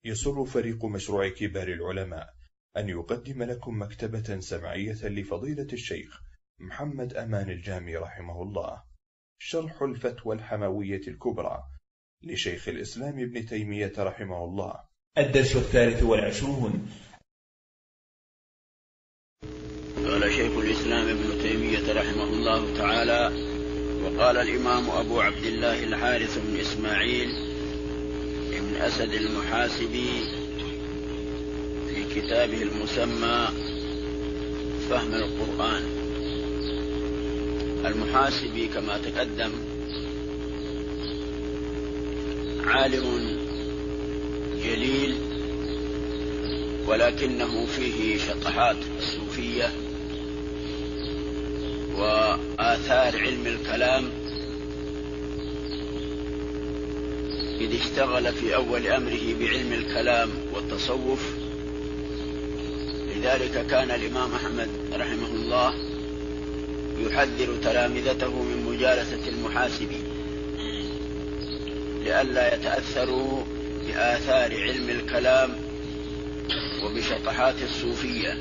يسر فريق مشروع كبار العلماء أن يقدم لكم مكتبة سمعية لفضيلة الشيخ محمد أمان الجامي رحمه الله، شرح الفتوى الحموية الكبرى لشيخ الإسلام ابن تيمية رحمه الله. الدرس 23. قال شيخ الإسلام ابن تيمية رحمه الله تعالى: وقال الإمام أبو عبد الله الحارث بن إسماعيل ابن أسد المحاسبي في كتابه المسمى فهم القرآن. المحاسبي كما تقدم عالم جليل، ولكنه فيه شطحات الصوفية وآثار علم الكلام، إذ اشتغل في أول أمره بعلم الكلام والتصوف. لذلك كان الإمام أحمد رحمه الله يحذر تلامذته من مجالسة المحاسبي لئلا يتأثروا بآثار علم الكلام وبشطحات الصوفية.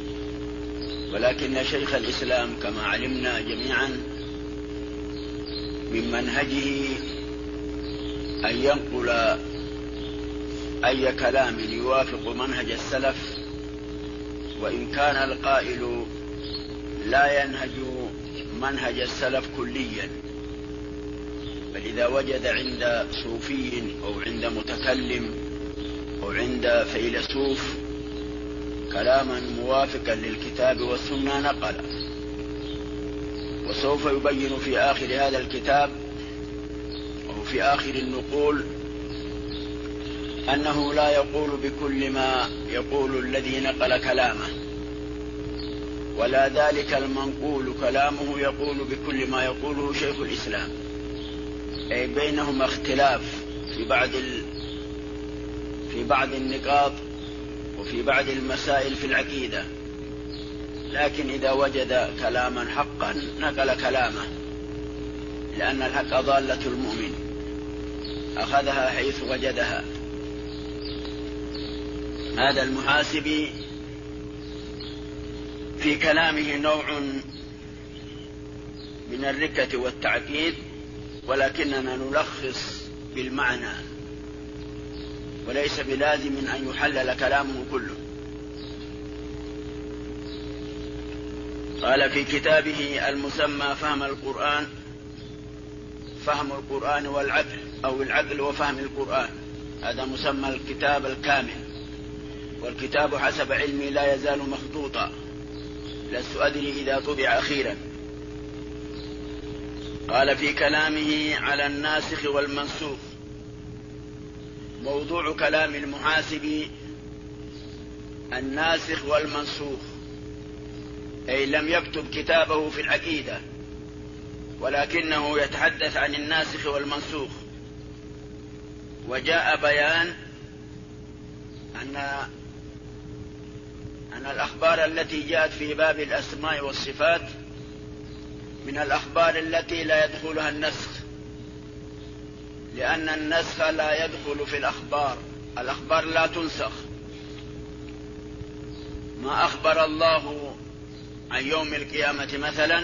ولكن شيخ الإسلام كما علمنا جميعا من منهجه أن ينقل أي كلام يوافق منهج السلف، وإن كان القائل لا ينهج منهج السلف كليا. فإذا وجد عند صوفي أو عند متكلم أو عند فيلسوف كلاما موافقا للكتاب والسنة نقل. وسوف يبين في آخر هذا الكتاب أو في آخر النقول أنه لا يقول بكل ما يقول الذي نقل كلامه، ولا ذلك المنقول كلامه يقول بكل ما يقوله شيخ الإسلام، أي بينهما اختلاف في بعض النقاط وفي بعض المسائل في العقيدة. لكن إذا وجد كلاما حقا نقل كلامه، لأن الحق ضالة المؤمن أخذها حيث وجدها. هذا المحاسبي في كلامه نوع من الركة والتعقيد، ولكننا نلخص بالمعنى، وليس بلازم أن يحلل كلامه كله. قال في كتابه المسمى فهم القرآن: فهم القرآن والعقل، أو العقل وفهم القرآن، هذا مسمى الكتاب الكامل. والكتاب حسب علمي لا يزال مخطوطا، لست أدري إذا طبع أخيرا. قال في كلامه على الناسخ والمنسوخ: موضوع كلام المحاسب الناسخ والمنسوخ، أي لم يكتب كتابه في العقيدة، ولكنه يتحدث عن الناسخ والمنسوخ. وجاء بيان أن الأخبار التي جاءت في باب الأسماء والصفات من الأخبار التي لا يدخلها النسخ، لأن النسخ لا يدخل في الأخبار لا تنسخ. ما أخبر الله عن يوم القيامة مثلا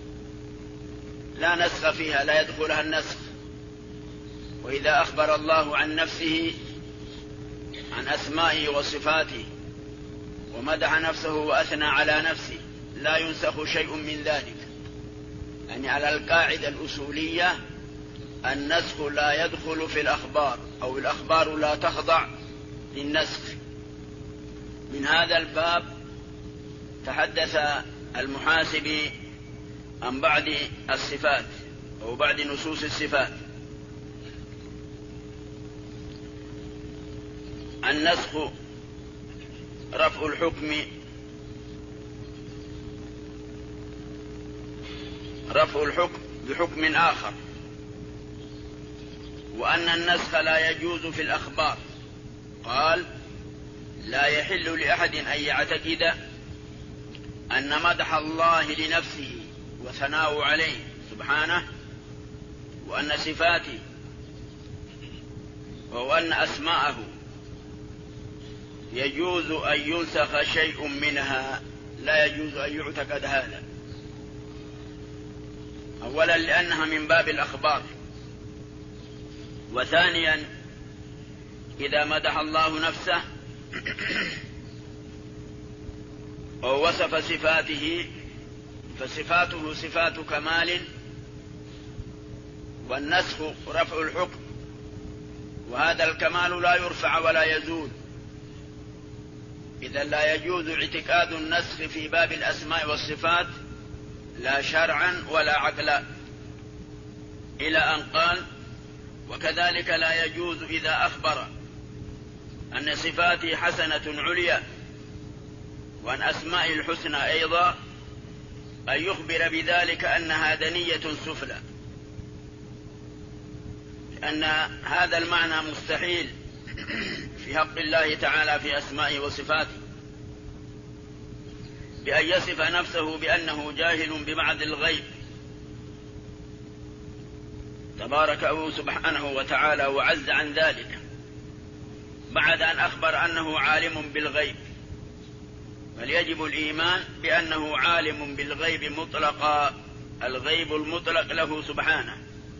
لا نسخ فيها، لا يدخلها النسخ. وإذا أخبر الله عن نفسه، عن أسمائه وصفاته، ومدح نفسه وأثنى على نفسه، لا ينسخ شيء من ذلك. يعني على القاعدة الأصولية النسخ لا يدخل في الأخبار، أو الأخبار لا تخضع للنسخ. من هذا الباب تحدث المحاسبي عن بعض الصفات أو بعض نصوص الصفات. النسخ رفع الحكم بحكم آخر، وأن النسخ لا يجوز في الأخبار. قال: لا يحل لأحد أن يعتقد أن مدح الله لنفسه وثناء عليه سبحانه، وأن صفاته وأن أسماءه يجوز أن ينسخ شيء منها، لا يجوز أن يعتقد هذا. أولا لأنها من باب الأخبار، وثانيا إذا مدح الله نفسه ووصف صفاته فصفاته صفات كمال، والنسخ رفع الحكم، وهذا الكمال لا يرفع ولا يزول. إذا لا يجوز اعتقاد النسخ في باب الأسماء والصفات لا شرعا ولا عقلا، إلى أن قال: وكذلك لا يجوز إذا أخبر أن صفاته حسنة عليا وأن أسماء الحسنى أيضا أن يخبر بذلك أنها دنية سفلى، لأن هذا المعنى مستحيل في حق الله تعالى في أسمائه وصفاته، بأن يصف نفسه بأنه جاهل ببعض الغيب تبارك سبحانه وتعالى وعز عن ذلك، بعد أن أخبر أنه عالم بالغيب. بل يجب الإيمان بأنه عالم بالغيب مطلقا، الغيب المطلق له سبحانه،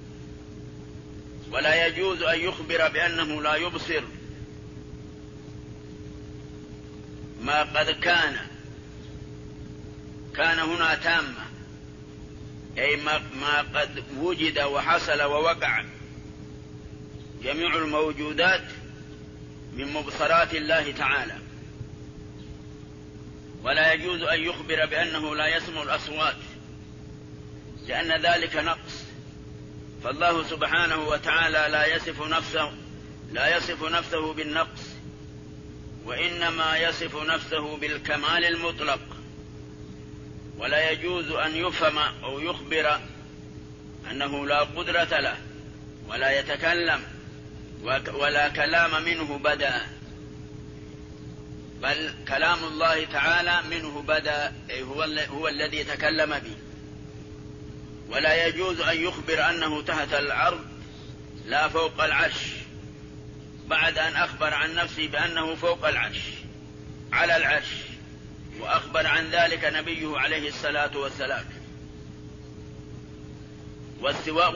ولا يجوز أن يخبر بأنه لا يبصر ما قد كان هنا تامة، أي ما قد وجد وحصل ووقع، جميع الموجودات من مبصرات الله تعالى. ولا يجوز أن يخبر بأنه لا يسمع الأصوات، لأن ذلك نقص، فالله سبحانه وتعالى لا يصف نفسه بالنقص، وإنما يصف نفسه بالكمال المطلق. ولا يجوز أن يفهم أو يخبر أنه لا قدرة له ولا يتكلم ولا كلام منه بدأ، بل كلام الله تعالى منه بدأ، أي هو الذي تكلم به. ولا يجوز أن يخبر أنه تحت الأرض لا فوق العرش، بعد أن أخبر عن نفسه بأنه فوق العرش على العرش، وأخبر عن ذلك نبيه عليه الصلاة والسلام. واستواء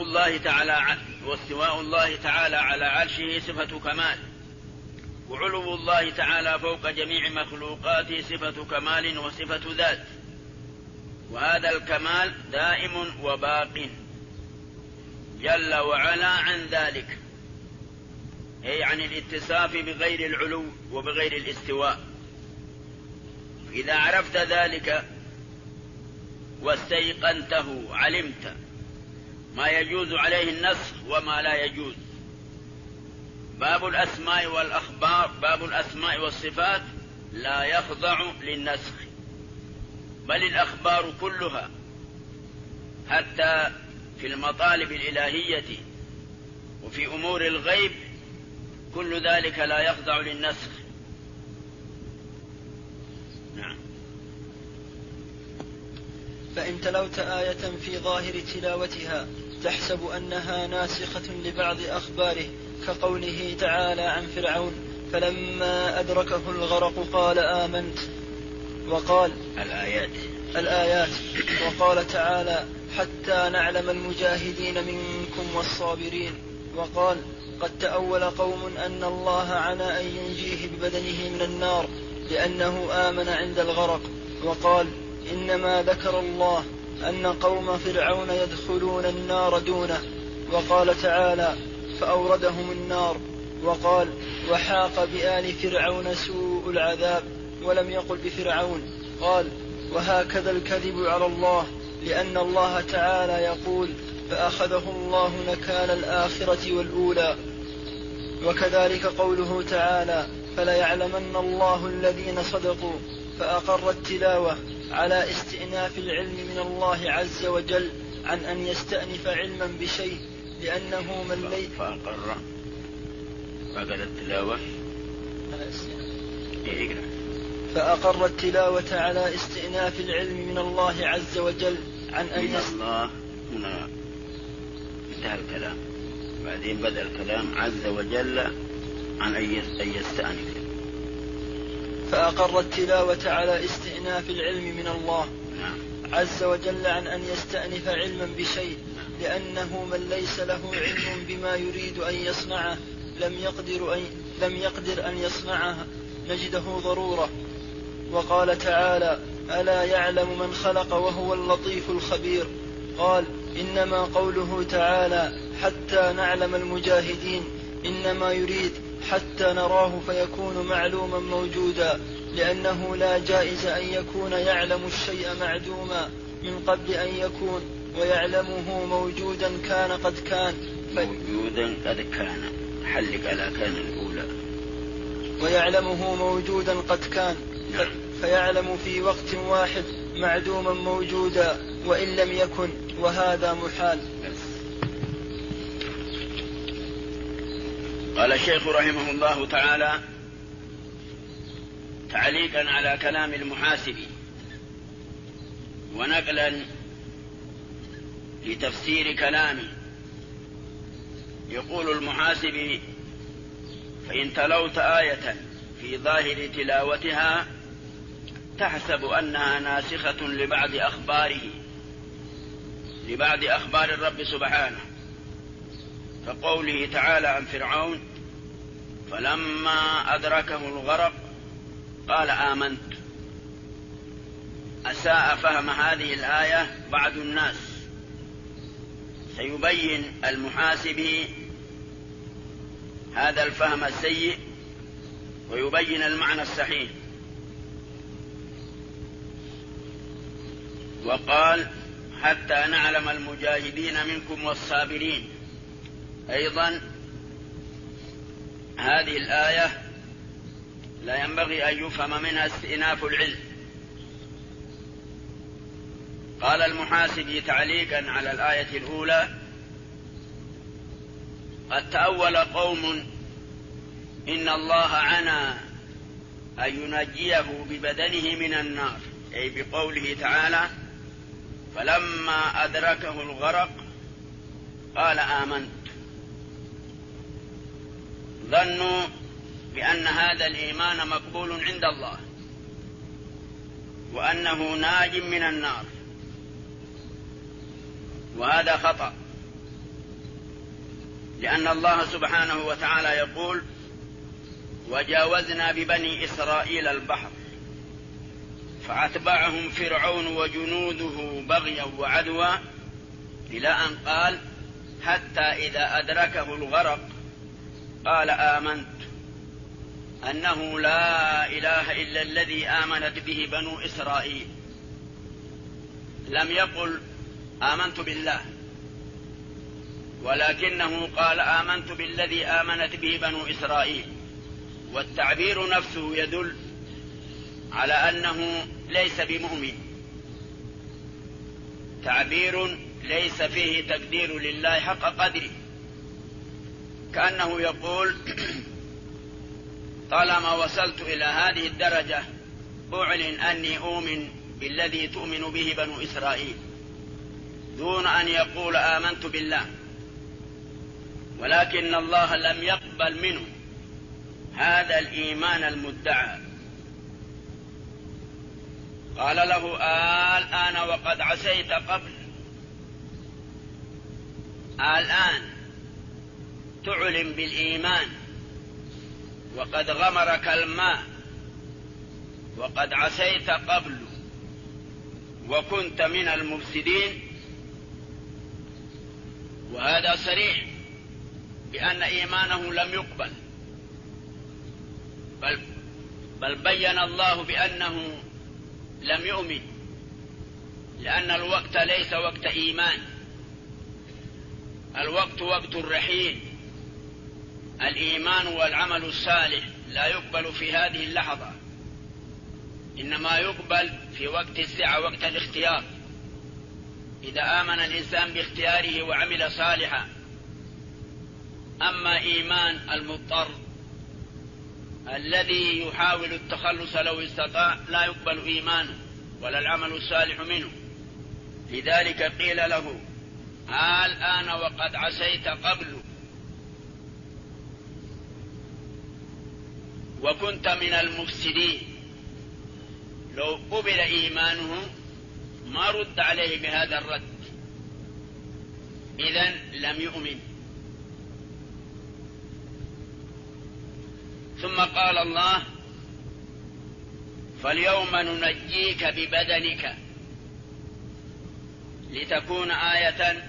الله تعالى على عرشه صفة كمال، وعلو الله تعالى فوق جميع مخلوقاته صفة كمال وصفة ذات، وهذا الكمال دائم وباق جل وعلا عن ذلك، أي عن الاتصاف بغير العلو وبغير الاستواء. إذا عرفت ذلك واستيقنته علمت ما يجوز عليه النسخ وما لا يجوز. باب الأسماء والأخبار، باب الأسماء والصفات لا يخضع للنسخ، بل الأخبار كلها حتى في المطالب الإلهية وفي أمور الغيب كل ذلك لا يخضع للنسخ. نعم. فإن تلوت آية في ظاهر تلاوتها تحسب أنها ناسخة لبعض أخباره، كقوله تعالى عن فرعون: فلما أدركه الغرق قال آمنت، وقال الآيات، وقال تعالى: حتى نعلم المجاهدين منكم والصابرين، وقال: قد تأول قوم أن الله عنى أن ينجيه ببدنه من النار لأنه آمن عند الغرق، وقال: إنما ذكر الله أن قوم فرعون يدخلون النار دونه، وقال تعالى: فأوردهم النار، وقال: وحاق بآل فرعون سوء العذاب، ولم يقل بفرعون، قال: وهكذا الكذب على الله، لأن الله تعالى يقول: فأخذه الله نكال الآخرة والأولى. وكذلك قوله تعالى: فليعلمن الله الذين صدقوا، فأقر التلاوة على استئناف العلم من الله عز وجل عن أن يستأنف علما بشيء، لأنه من ليس فأقر التلاوة فأقر التلاوة على استئناف العلم من الله عز وجل عن أن من الله. هنا انتهى الكلام، بعدين بدأ الكلام عز وجل عن أن يستأنف. فأقر التلاوة على استئناف العلم من الله عز وجل عن أن يستأنف علما بشيء، لأنه من ليس له علم بما يريد أن يصنعه لم يقدر أن يصنعه نجده ضرورة. وقال تعالى: ألا يعلم من خلق وهو اللطيف الخبير. قال: إنما قوله تعالى حتى نعلم المجاهدين إنما يريد حتى نراه فيكون معلوما موجودا، لأنه لا جائز أن يكون يعلم الشيء معدوما من قبل أن يكون، ويعلمه موجودا كان قد كان موجودا قد كان حلق على كان الأولى، ويعلمه موجودا قد كان فيعلم في وقت واحد معدوما موجودا وإن لم يكن، وهذا محال. قال الشيخ رحمه الله تعالى تعليقا على كلام المحاسبي ونقلا لتفسير كلامه، يقول المحاسبي: فإن تلوت آية في ظاهر تلاوتها تحسب أنها ناسخة لبعض أخبار الرب سبحانه، كقوله تعالى عن فرعون: فلما أدركه الغرق قال آمنت. أساء فهم هذه الآية بعض الناس، سيبين المحاسبي هذا الفهم السيء ويبين المعنى الصحيح. وقال: حتى نعلم المجاهدين منكم والصابرين. أيضا هذه الآية لا ينبغي أن يفهم منها استئناف العلم. قال المحاسبي تعليقا على الآية الأولى: قد تأول قوم إن الله عنى أن ينجيه ببدنه من النار، أي بقوله تعالى: فلما أدركه الغرق قال آمنت. ظنوا بأن هذا الإيمان مقبول عند الله وأنه ناج من النار، وهذا خطأ، لأن الله سبحانه وتعالى يقول: وجاوزنا ببني إسرائيل البحر فأتبعهم فرعون وجنوده بغيا وعدوا، إلى أن قال: حتى إذا أدركه الغرق قال آمنت أنه لا إله إلا الذي آمنت به بنو إسرائيل. لم يقل آمنت بالله، ولكنه قال آمنت بالذي آمنت به بنو إسرائيل، والتعبير نفسه يدل على أنه ليس بمؤمن، تعبير ليس فيه تقدير لله حق قدره، كأنه يقول: طالما وصلت إلى هذه الدرجة أعلن أني أؤمن بالذي تؤمن به بنو إسرائيل، دون أن يقول آمنت بالله. ولكن الله لم يقبل منه هذا الإيمان المدعى، قال له: الآن وقد عصيت قبل، الآن تعلم بالإيمان وقد غمرك الماء، وقد عصيت قبل وكنت من المفسدين. وهذا صريح بأن إيمانه لم يقبل، بل بين الله بأنه لم يؤمن، لأن الوقت ليس وقت إيمان، الوقت وقت الرحيل. الإيمان والعمل الصالح لا يقبل في هذه اللحظة، إنما يقبل في وقت السعة، وقت الاختيار، إذا آمن الإنسان باختياره وعمل صالحا. أما إيمان المضطر الذي يحاول التخلص لو استطاع لا يقبل إيمانه ولا العمل الصالح منه. لذلك قيل له: الآن وقد عصيت قبل وكنت من المفسدين. لو قبل إيمانه ما رد عليه بهذا الرد، إذن لم يؤمن. ثم قال الله: فاليوم ننجيك ببدنك لتكون آية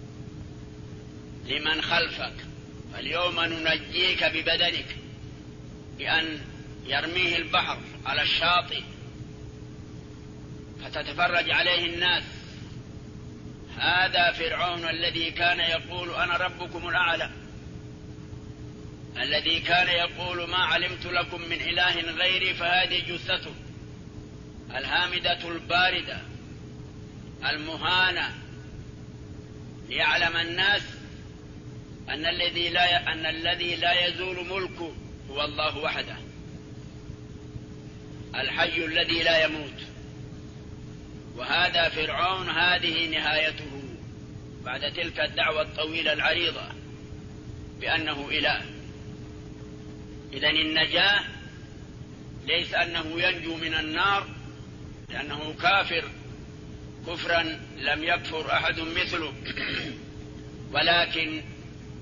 لمن خلفك. فاليوم ننجيك ببدنك، بأن يرميه البحر على الشاطئ فتتفرج عليه الناس. هذا فرعون الذي كان يقول أنا ربكم الأعلى، الذي كان يقول ما علمت لكم من إله غيري، فهذه جثته الهامدة الباردة المهانة، ليعلم الناس أن الذي لا يزول ملكه هو الله وحده، الحي الذي لا يموت. وهذا فرعون، هذه نهايته بعد تلك الدعوة الطويلة العريضة بأنه إله. إذن النجاة ليس أنه ينجو من النار لأنه كافر كفرا لم يكفر أحد مثله، ولكن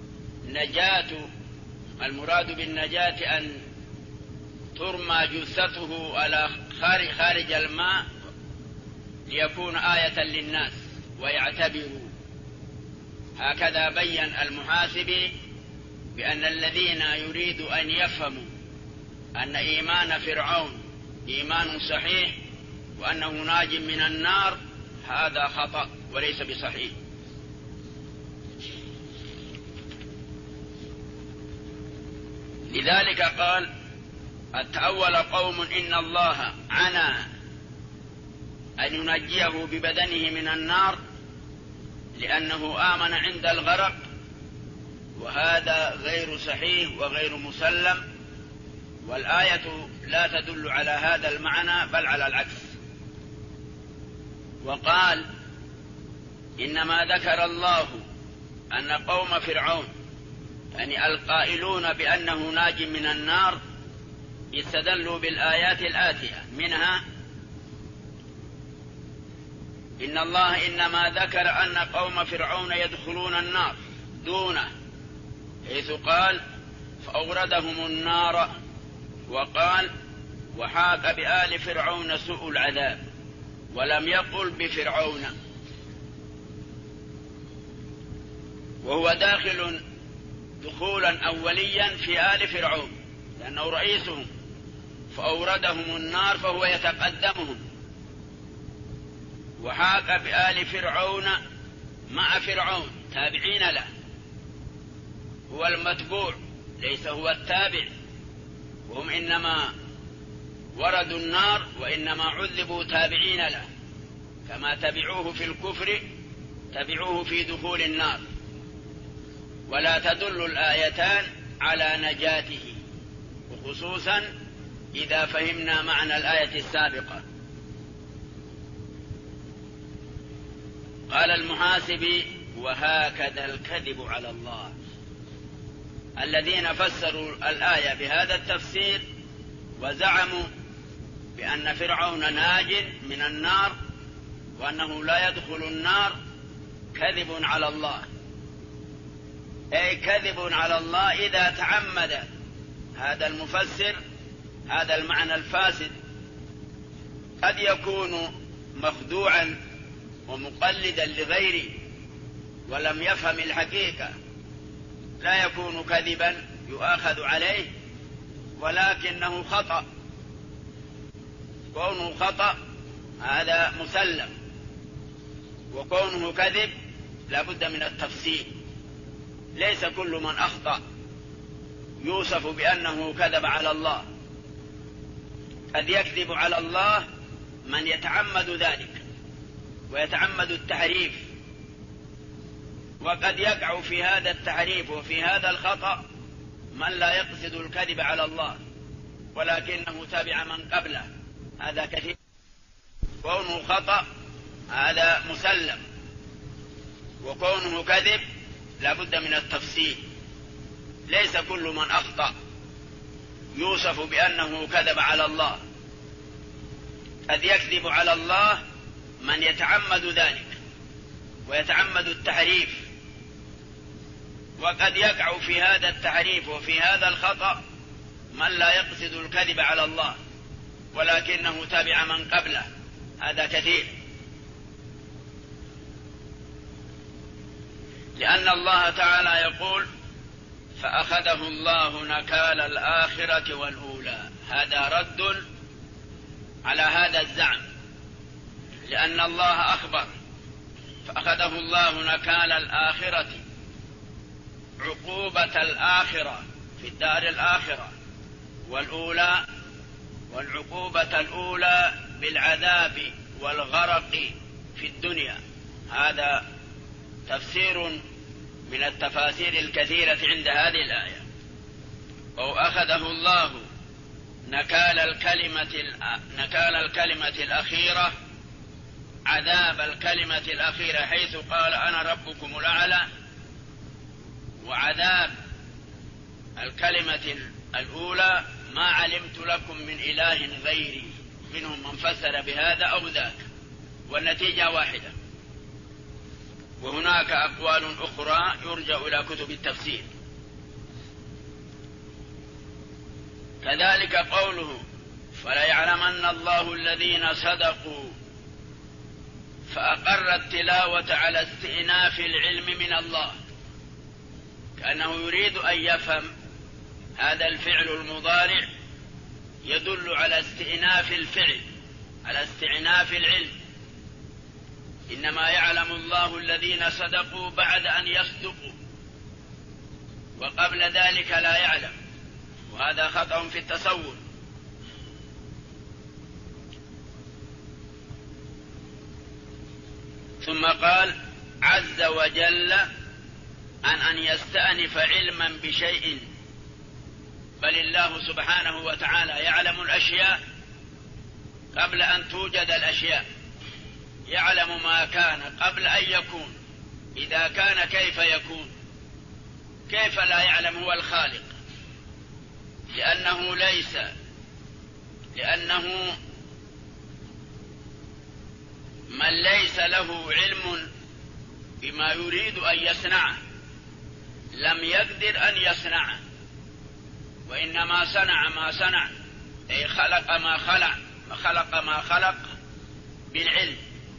المراد بالنجاة أن ترمى جثته على خارج الماء ليكون آية للناس ويعتبروا. هكذا بين المحاسبي بأن الذين يريد أن يفهموا أن إيمان فرعون إيمان صحيح وأنه ناج من النار، هذا خطأ وليس بصحيح. لذلك قال: تأول قوم إن الله عنى أن ينجيه ببدنه من النار لأنه آمن عند الغرق، وهذا غير صحيح وغير مسلم، والآية لا تدل على هذا المعنى بل على العكس. وقال: إنما ذكر الله أن قوم فرعون، يعني القائلون بأنه ناج من النار، استدلوا بالآيات الآتية، منها إن الله إنما ذكر أن قوم فرعون يدخلون النار دونه، حيث قال: فأوردهم النار، وقال: وحاق بآل فرعون سوء العذاب، ولم يقل بفرعون، وهو داخل دخولا أوليا في آل فرعون لأنه رئيسهم، فأوردهم النار فهو يتقدمهم. وحاق بآل فرعون مع فرعون تابعين له، هو المتبوع ليس هو التابع، وهم إنما وردوا النار وإنما عذبوا تابعين له، كما تبعوه في الكفر تبعوه في دخول النار. ولا تدل الآيتان على نجاته، وخصوصا إذا فهمنا معنى الآية السابقة. قال المحاسبي: وهكذا الكذب على الله. الذين فسروا الآية بهذا التفسير وزعموا بأن فرعون ناج من النار وأنه لا يدخل النار كذب على الله، أي كذب على الله إذا تعمد هذا المفسر هذا المعنى الفاسد. قد يكون مخدوعا ومقلدا لغيره ولم يفهم الحقيقة، لا يكون كذبا يؤاخذ عليه، ولكنه خطأ. كونه خطأ هذا مسلم، وكونه كذب لا بد من التفصيل. ليس كل من أخطأ يوصف بأنه كذب على الله، قد يكذب على الله من يتعمد ذلك ويتعمد التحريف، وقد يقع في هذا التحريف وفي هذا الخطأ من لا يقصد الكذب على الله ولكنه تابع من قبله، هذا كثير. كونه خطأ هذا مسلم، وكونه كذب لا بد من التفصيل. ليس كل من أخطأ يوصف بأنه كذب على الله، قد يكذب على الله من يتعمد ذلك ويتعمد التحريف، وقد يقع في هذا التحريف وفي هذا الخطأ من لا يقصد الكذب على الله ولكنه تابع من قبله، هذا كثير. لأن الله تعالى يقول فأخذه الله نكال الآخرة والأولى، هذا رد على هذا الزعم، لأن الله أخبر فأخذه الله نكال الآخرة، عقوبة الآخرة في الدار الآخرة، والأولى والعقوبة الأولى بالعذاب والغرق في الدنيا. هذا تفسير من التفاسير الكثيرة عند هذه الآية. أو أخذه الله نكال الكلمة الأخيرة، عذاب الكلمة الأخيرة، حيث قال أنا ربكم الأعلى، وعذاب الكلمة الأولى ما علمت لكم من إله غيري. منهم من فسر بهذا أو ذاك، والنتيجة واحدة. وهناك أقوال أخرى يرجع إلى كتب التفسير. كذلك قوله فليعلمن الله الذين صدقوا، فأقر التلاوة على استئناف العلم من الله، كأنه يريد أن يفهم هذا الفعل المضارع يدل على استئناف الفعل، على استئناف العلم. إنما يعلم الله الذين صدقوا بعد أن يصدقوا، وقبل ذلك لا يعلم، وهذا خطأ في التصور. ثم قال عز وجل عن أن يستأنف علما بشيء، بل الله سبحانه وتعالى يعلم الأشياء قبل أن توجد الأشياء، يعلم ما كان قبل أن يكون. إذا كان كيف يكون؟ كيف لا يعلم هو الخالق؟ لأنه من ليس له علم بما يريد أن يصنعه لم يقدر أن يصنعه، وإنما صنع ما صنع، أي خلق ما خلق بالعلم،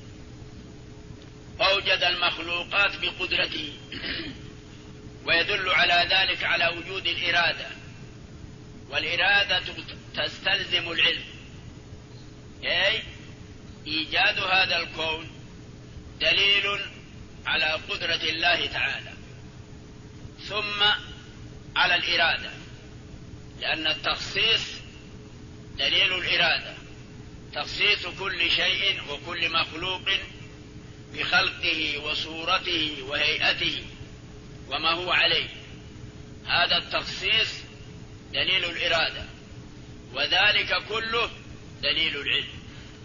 أوجد المخلوقات بقدرته. ويدل على ذلك على وجود الإرادة، والإرادة تستلزم العلم، أي إيجاد هذا الكون دليل على قدرة الله تعالى، ثم على الإرادة، لأن التخصيص دليل الإرادة، تخصيص كل شيء وكل مخلوق بخلقه وصورته وهيئته وما هو عليه، هذا التخصيص دليل الإرادة، وذلك كله دليل العلم.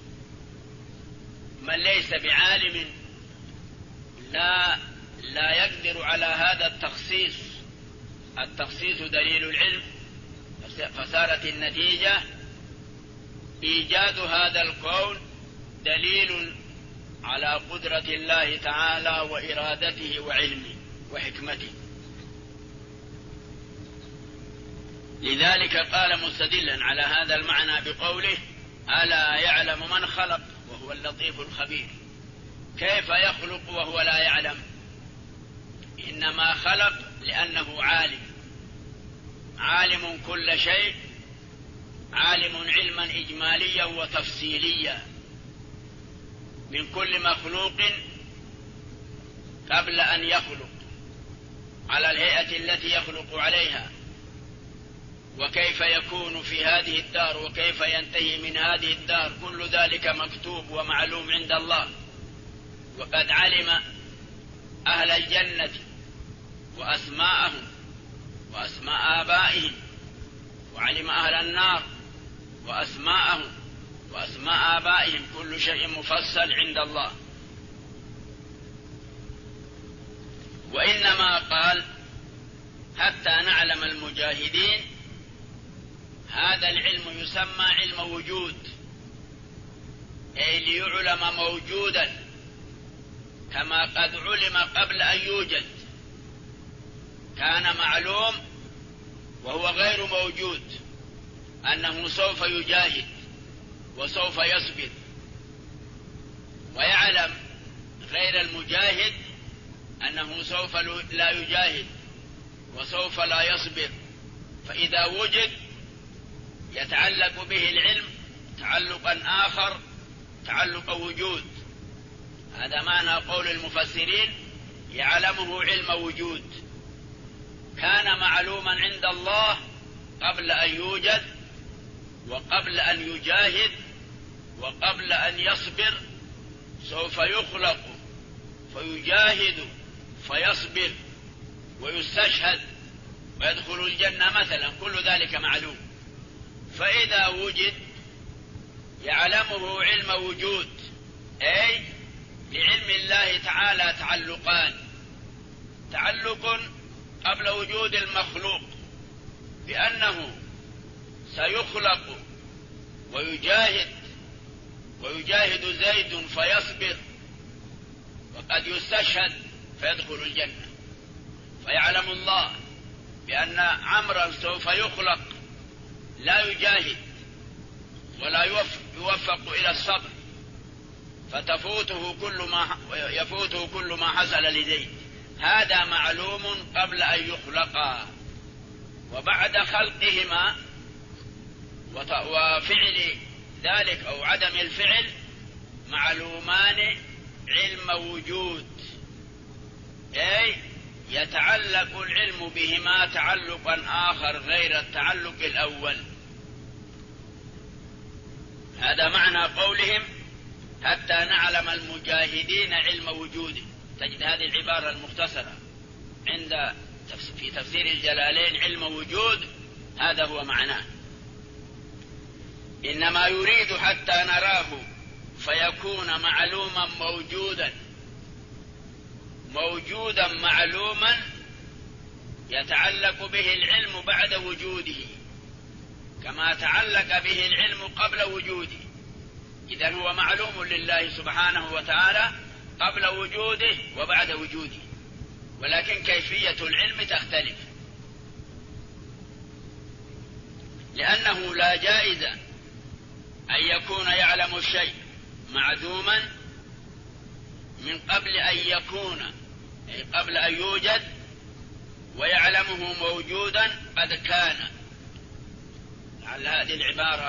من ليس بعالم لا يقدر على هذا التخصيص، التخصيص دليل العلم، فصارت النتيجة إيجاد هذا الكون دليل على قدرة الله تعالى وإرادته وعلمه وحكمته. لذلك قال مستدلا على هذا المعنى بقوله ألا يعلم من خلق وهو اللطيف الخبير. كيف يخلق وهو لا يعلم؟ إنما خلق لأنه عالم كل شيء، عالم علما إجماليا وتفصيليا من كل مخلوق قبل أن يخلق، على الهيئة التي يخلق عليها، وكيف يكون في هذه الدار وكيف ينتهي من هذه الدار، كل ذلك مكتوب ومعلوم عند الله. وقد علم أهل الجنة وأسماءهم وأسماء آبائهم، وعلم أهل النار وأسماءهم وأسماء آبائهم، كل شيء مفصل عند الله. وإنما قال حتى نعلم المجاهدين، هذا العلم يسمى علم وجود، أي ليعلم موجودا كما قد علم قبل أن يوجد. كان معلوم وهو غير موجود أنه سوف يجاهد وسوف يصبر، ويعلم غير المجاهد أنه سوف لا يجاهد وسوف لا يصبر. فإذا وجد يتعلق به العلم تعلقا آخر، تعلق وجود. هذا معنى قول المفسرين يعلمه علم وجود. كان معلوما عند الله قبل أن يوجد وقبل أن يجاهد وقبل أن يصبر. سوف يخلق فيجاهد فيصبر ويستشهد ويدخل الجنة مثلا، كل ذلك معلوم. فإذا وجد يعلمه علم وجود، أي لعلم الله تعالى تعلقان: تعلق قبل وجود المخلوق بأنه سيخلق ويجاهد زيد فيصبر وقد يستشهد فيدخل الجنة. فيعلم الله بأن عمرا سوف يخلق لا يجاهد ولا يوفق إلى الصبر، يفوته كل ما حصل لزيد. هذا معلوم قبل أن يخلقا، وبعد خلقهما وفعل ذلك أو عدم الفعل معلومان علم وجود، أي يتعلق العلم بهما تعلقا آخر غير التعلق الأول. هذا معنى قولهم حتى نعلم المجاهدين علم وجوده. تجد هذه العبارة المختصرة في تفسير الجلالين علم وجود، هذا هو معناه. إنما يريد حتى نراه فيكون معلوما موجودا معلوما يتعلق به العلم بعد وجوده كما تعلق به العلم قبل وجوده. إذن هو معلوم لله سبحانه وتعالى قبل وجوده وبعد وجوده، ولكن كيفية العلم تختلف، لأنه لا جائز أن يكون يعلم الشيء معدوما من قبل أن يكون، أي قبل أن يوجد، ويعلمه موجودا قد كان. لعل هذه العبارة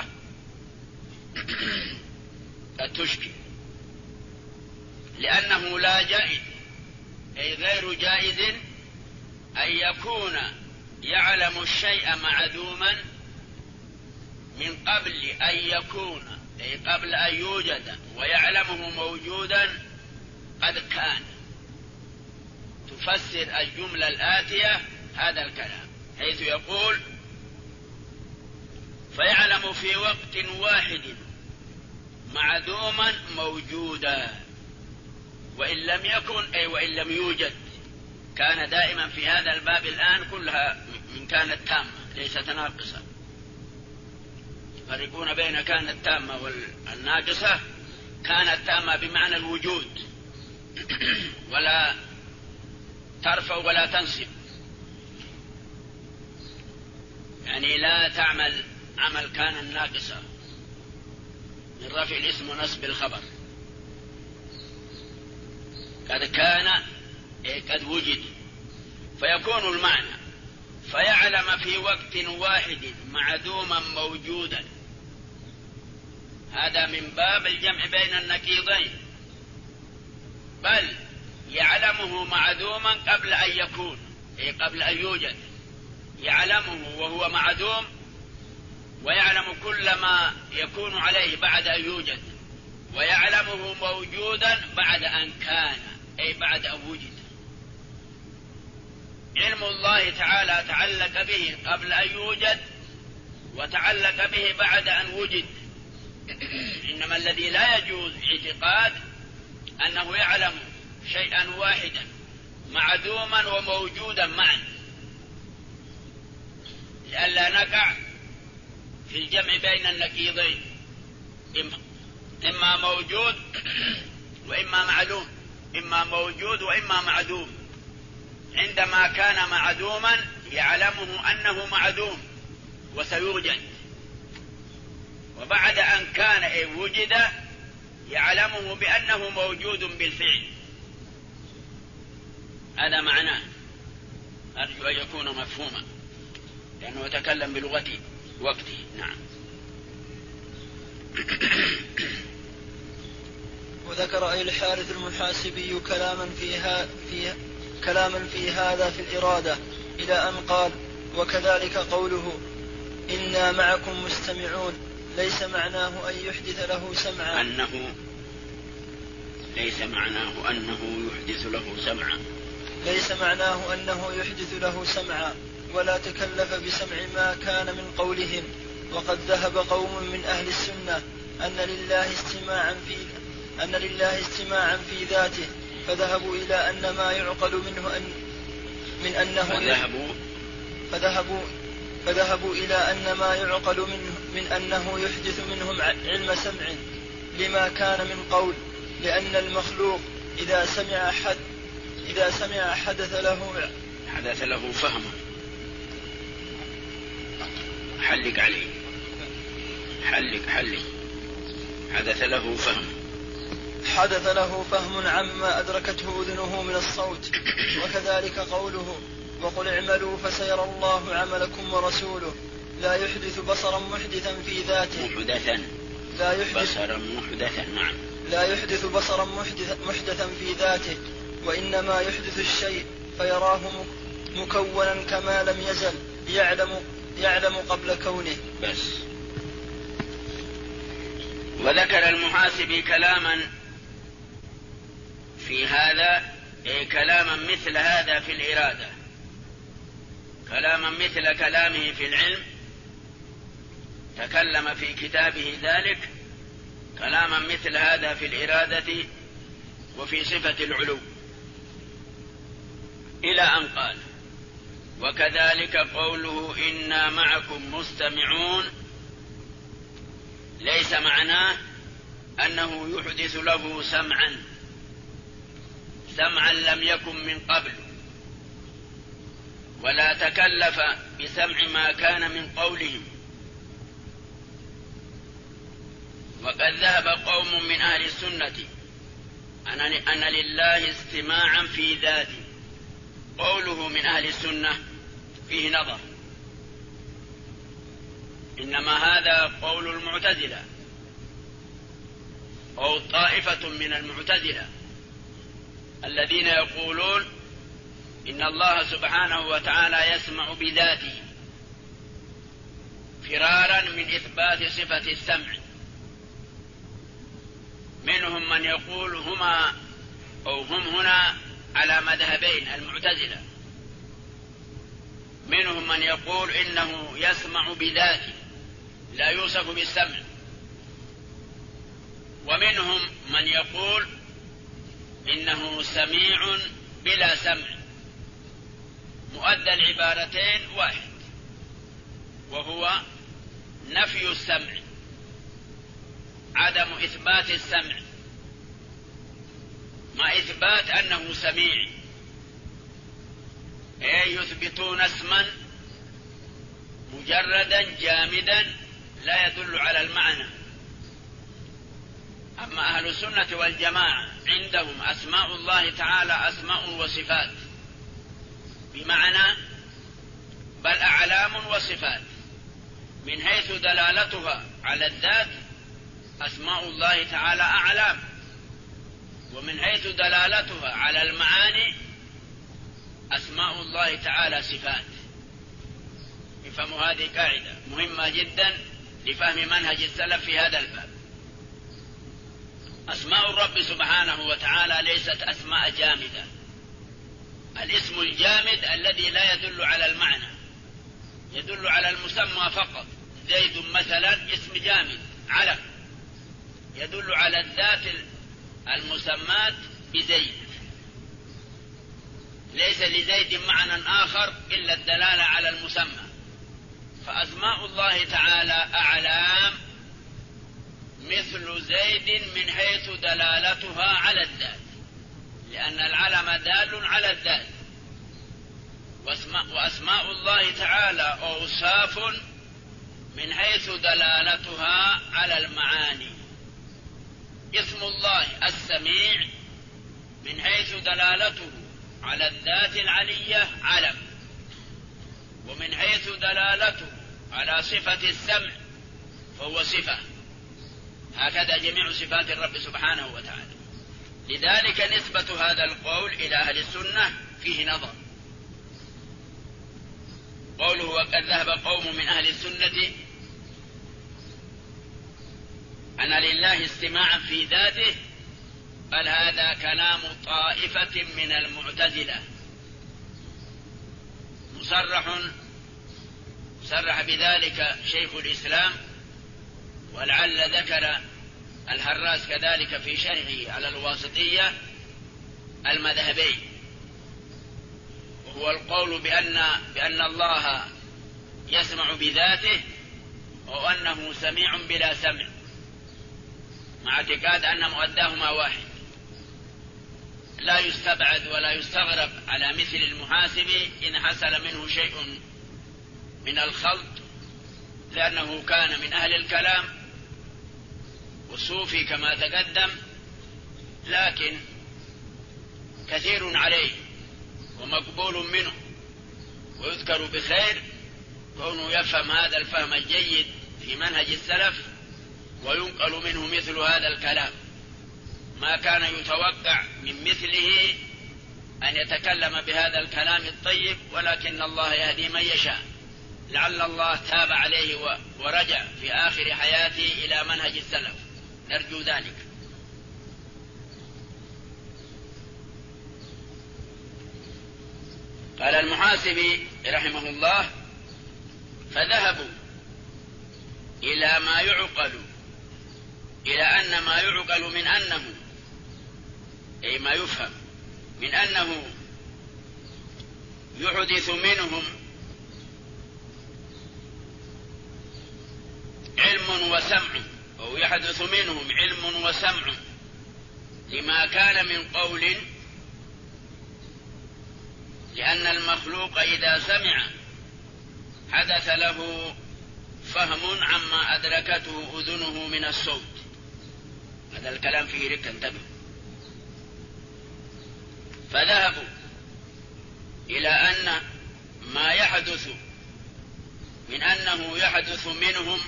قد تشكل، لأنه لا جائز، أي غير جائز أن يكون يعلم الشيء معدوما من قبل أن يكون، أي قبل أن يوجد، ويعلمه موجودا قد كان. تفسر الجملة الآتية هذا الكلام حيث يقول: فيعلم في وقت واحد معدوما موجودا، وإن لم يكن، أي وإن لم يوجد. كان دائما في هذا الباب الآن كلها من كانت تامة ليست ناقصة. يفرقون بين كانت تامة والناقصة. كانت تامة بمعنى الوجود، ولا ترفع ولا تنصب، يعني لا تعمل عمل كان الناقصة من رفع الاسم ونصب الخبر. قد كان، قد وجد. فيكون المعنى فيعلم في وقت واحد معدوما موجودا. هذا من باب الجمع بين النقيضين، بل يعلمه معدوما قبل أن يكون، أي قبل أن يوجد. يعلمه وهو معدوم، ويعلم كل ما يكون عليه بعد أن يوجد، ويعلمه موجودا بعد أن كان، أي بعد أن وجد. علم الله تعالى تعلق به قبل أن يوجد وتعلق به بعد أن وجد. إنما الذي لا يجوز اعتقاد أنه يعلم شيئا واحدا معدوما وموجودا معا، لئلا نقع في الجمع بين النقيضين. إما موجود وإما معدوم، إما موجود وإما معدوم. عندما كان معدوما يعلمه أنه معدوم وسيوجد، وبعد أن كان وجد يعلمه بأنه موجود بالفعل. هذا معناه، أرجو أن يكون مفهوما لأنه يتكلم بلغة وقته. نعم. وذكر أي الحارث المحاسبي كلاما في هذا في الإرادة إلى أن قال: وكذلك قوله إنا معكم مستمعون ليس معناه أن يحدث له سمعا، ليس معناه أنه يحدث له سمعا ولا تكلف بسمع ما كان من قولهم. وقد ذهب قوم من أهل السنة أن لله استماعا في ذاته، فذهبوا إلى أن ما يعقل منه فذهبوا إلى أن ما يعقل من أنه يحدث منهم علم سمع لما كان من قول، لأن المخلوق إذا سمع حدث له فهم. حلق عليه، حلق. حدث له فهم عما أدركته أذنه من الصوت. وكذلك قوله: وقل اعملوا فسيرى الله عملكم ورسوله لا يحدث بصرا محدثا في ذاته، لا يحدث بصرا محدثا في ذاته، وإنما يحدث الشيء فيراه مكونا كما لم يزل يعلم قبل كونه. بس. وذكر المحاسبي كلاما في هذا، كلاما مثل هذا في الإرادة، كلاما مثل كلامه في العلم، تكلم في كتابه ذلك كلاما مثل هذا في الإرادة وفي صفة العلو، إلى أن قال: وكذلك قوله إنا معكم مستمعون ليس معناه أنه يحدث له سمعا لم يكن من قبل، ولا تكلف بسمع ما كان من قولهم. وقد ذهب قوم من أهل السنة أن لله استماعا في ذاته. قوله من أهل السنة فيه نظر، إنما هذا قول المعتزلة أو طائفة من المعتزلة الذين يقولون إن الله سبحانه وتعالى يسمع بذاته، فرارا من إثبات صفة السمع. منهم من يقول هم هنا على مذهبين المعتزلة، منهم من يقول إنه يسمع بذاته لا يوصف بالسمع، ومنهم من يقول إنه سميع بلا سمع. مؤدى العبارتين واحد، وهو نفي السمع، عدم إثبات السمع مع إثبات أنه سميع. يثبتون اسما مجردا جامدا لا يدل على المعنى. أما أهل السنة والجماعة عندهم أسماء الله تعالى أسماء وصفات، بمعنى بل أعلام وصفات. من حيث دلالتها على الذات أسماء الله تعالى أعلام، ومن حيث دلالتها على المعاني أسماء الله تعالى صفات. افهموا هذه قاعدة مهمة جدا لفهم منهج السلف في هذا الباب. أسماء الرب سبحانه وتعالى ليست أسماء جامدة. الاسم الجامد الذي لا يدل على المعنى، يدل على المسمى فقط. زيد مثلا اسم جامد علم، يدل على الذات المسمات بزيد، ليس لزيد معنى آخر إلا الدلالة على المسمى. فأسماء الله تعالى أعلام مثل مثل زيد من حيث دلالتها على الذات، لأن العلم دال على الذات، وأسماء الله تعالى أوصاف من حيث دلالتها على المعاني. اسم الله السميع من حيث دلالته على الذات العلية علم، ومن حيث دلالته على صفة السمع فهو صفة. هكذا جميع صفات الرب سبحانه وتعالى. لذلك نسبة هذا القول إلى أهل السنة فيه نظر. قوله وقد ذهب قوم من أهل السنة أن لله استماعا في ذاته، قال هذا كلام طائفة من المعتزلة صرح بذلك شيخ الإسلام، ولعل ذكر الهراس كذلك في شرحه على الواسطية المذهبي، وهو القول بأن الله يسمع بذاته، وأنه سميع بلا سمع، مع اعتقاد أن مؤداهما واحد. لا يستبعد ولا يستغرب على مثل المحاسب إن حصل منه شيء من الخلط، لأنه كان من أهل الكلام والصوفي كما تقدم، لكن كثير عليه ومقبول منه ويذكر بخير كونه يفهم هذا الفهم الجيد في منهج السلف، وينقل منه مثل هذا الكلام. ما كان يتوقع من مثله أن يتكلم بهذا الكلام الطيب، ولكن الله يهدي من يشاء. لعل الله تاب عليه ورجع في آخر حياته إلى منهج السلف، نرجو ذلك. قال المحاسبي رحمه الله: فذهبوا إلى أن ما يعقل من أنه، أي ما يفهم من أنه يحدث منهم علم وسمع، أو يحدث منهم علم وسمع لما كان من قول، لأن المخلوق إذا سمع حدث له فهم عما أدركته أذنه من الصوت. هذا الكلام فيه رك، انتبه. فذهبوا إلى أن ما يحدث من أنه يحدث منهم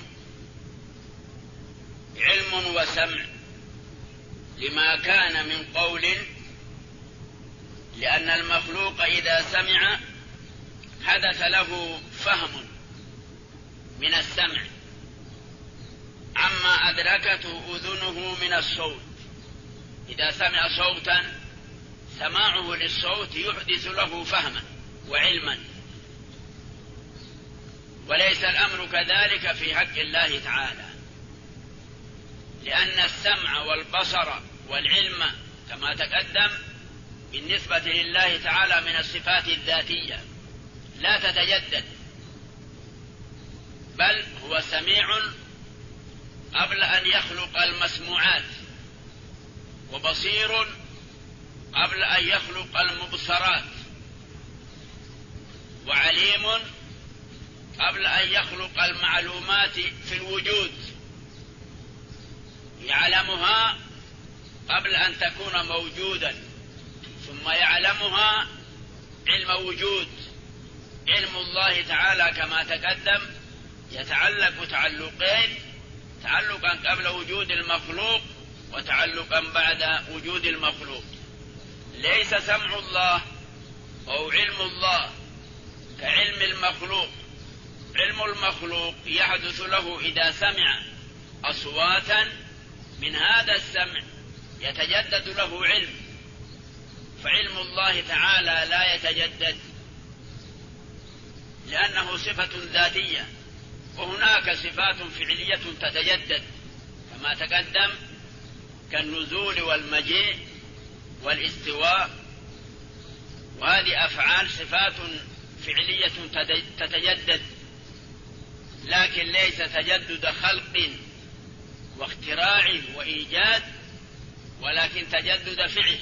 علم وسمع لما كان من قول، لأن المخلوق إذا سمع حدث له فهم من السمع عما أدركته أذنه من الصوت. إذا سمع صوتا سماعه للصوت يحدث له فهما وعلما، وليس الأمر كذلك في حق الله تعالى، لأن السمع والبصر والعلم كما تقدم بالنسبة لله تعالى من الصفات الذاتية لا تتجدد، بل هو سميع قبل أن يخلق المسموعات، وبصير قبل أن يخلق المبصرات، وعليم قبل أن يخلق المعلومات في الوجود، يعلمها قبل أن تكون موجودا، ثم يعلمها علم وجود. علم الله تعالى كما تقدم يتعلق تعلقين: تعلقا قبل وجود المخلوق، وتعلقا بعد وجود المخلوق. ليس سمع الله أو علم الله كعلم المخلوق. علم المخلوق يحدث له إذا سمع أصواتا، من هذا السمع يتجدد له علم، فعلم الله تعالى لا يتجدد لأنه صفة ذاتية، وهناك صفات فعلية تتجدد كما تقدم، كالنزول والمجيء والاستواء، وهذه أفعال صفات فعلية تتجدد، لكن ليس تجدد خلق واختراعه وإيجاد، ولكن تجدد فعله.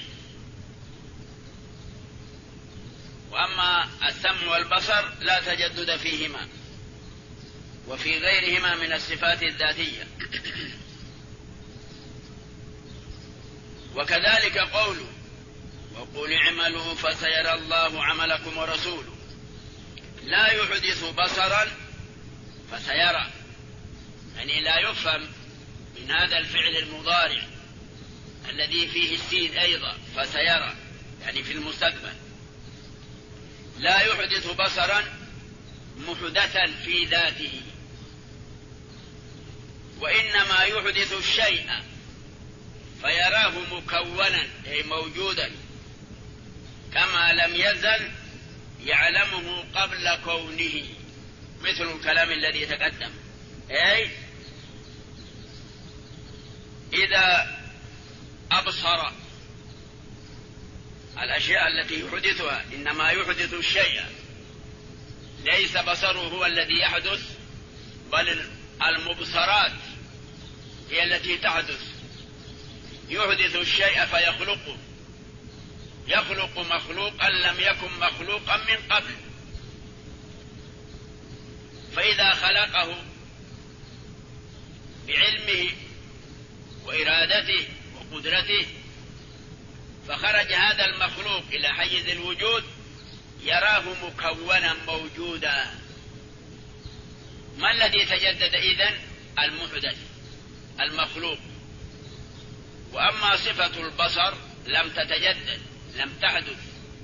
وأما السمع والبصر لا تجدد فيهما وفي غيرهما من الصفات الذاتية. وكذلك قوله وقل اعملوا فسيرى الله عملكم ورسوله، لا يحدث بصرا فسيرى، يعني لا يفهم من هذا الفعل المضارع الذي فيه السين أيضا فسيرى، يعني في المستقبل. لا يحدث بصرا محدثا في ذاته، وإنما يحدث الشيء فيراه مكونا أي موجودا كما لم يزل يعلمه قبل كونه، مثل الكلام الذي تقدم. أي إذا أبصر الأشياء التي يحدثها، إنما يحدث الشيء، ليس بصره هو الذي يحدث، بل المبصرات هي التي تحدث. يحدث الشيء فيخلقه، يخلق مخلوقا لم يكن مخلوقا من قبل، فإذا خلقه بعلمه وإرادته وقدرته فخرج هذا المخلوق إلى حيز الوجود يراه مكونا موجودا. ما الذي تجدد إذن؟ المحدث المخلوق. وأما صفة البصر لم تتجدد، لم تحدث،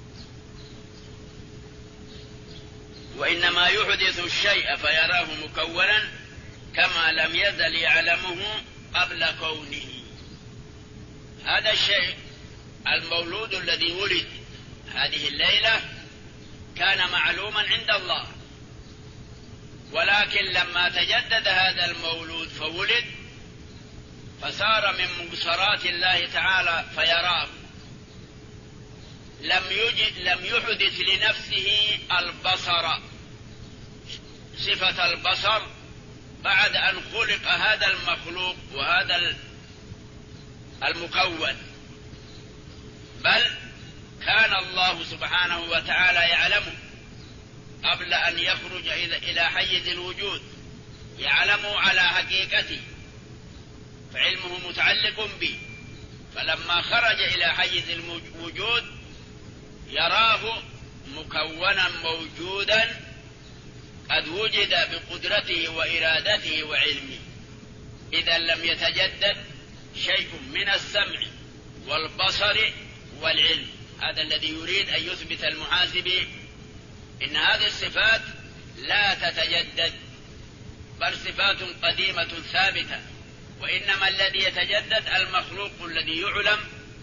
وإنما يحدث الشيء فيراه مكونا كما لم يزل يعلمه قبل كونه. هذا الشيء المولود الذي ولد هذه الليلة كان معلوما عند الله، ولكن لما تجدد هذا المولود فولد فصار من مبصرات الله تعالى فيراه. لم يحدث لنفسه البصر، صفة البصر، بعد أن خلق هذا المخلوق وهذا المكون، بل كان الله سبحانه وتعالى يعلمه قبل أن يخرج إلى حيز الوجود، يعلم على حقيقته، فعلمه متعلق به. فلما خرج إلى حيز الوجود يراه مكونا موجودا قد وجد بقدرته وإرادته وعلمه. إذا لم يتجدد شيء من السمع والبصر والعلم. هذا الذي يريد أن يثبت المحاسبي، إن هذه الصفات لا تتجدد، بل صفات قديمة ثابتة، وإنما الذي يتجدد المخلوق الذي يعلم،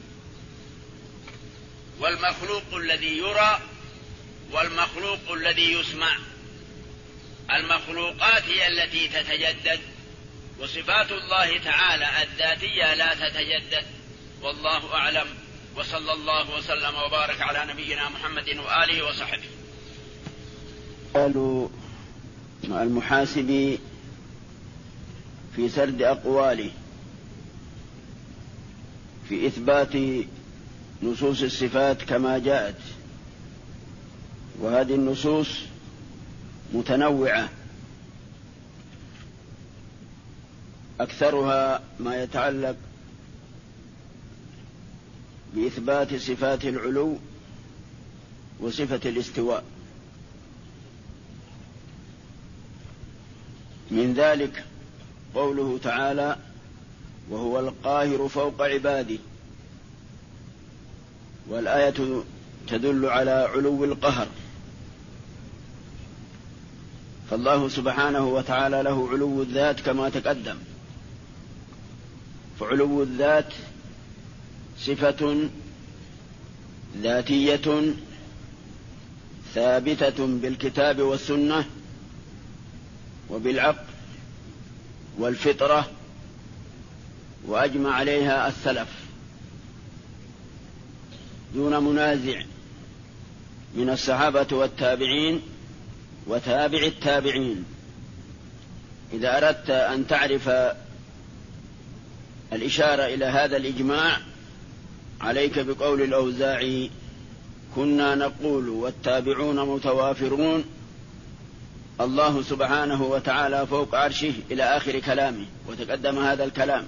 والمخلوق الذي يرى، والمخلوق الذي يسمع. المخلوقات هي التي تتجدد، وصفات الله تعالى الذاتية لا تتجدد. والله أعلم، وصلى الله وسلم وبارك على نبينا محمد وآله وصحبه. قالوا المحاسبي في سرد أقواله في إثبات نصوص الصفات كما جاءت، وهذه النصوص متنوعة، أكثرها ما يتعلق بإثبات صفات العلو وصفة الاستواء. من ذلك قوله تعالى: وهو القاهر فوق عباده، والآية تدل على علو القهر، فالله سبحانه وتعالى له علو الذات كما تقدم. فعلو الذات صفة ذاتية ثابتة بالكتاب والسنة وبالعقل والفطرة، وأجمع عليها السلف دون منازع من الصحابة والتابعين وتابع التابعين. إذا أردت أن تعرف الإشارة إلى هذا الإجماع عليك بقول الأوزاعي: كنا نقول والتابعون متوافرون، الله سبحانه وتعالى فوق عرشه، إلى آخر كلامه، وتقدم هذا الكلام.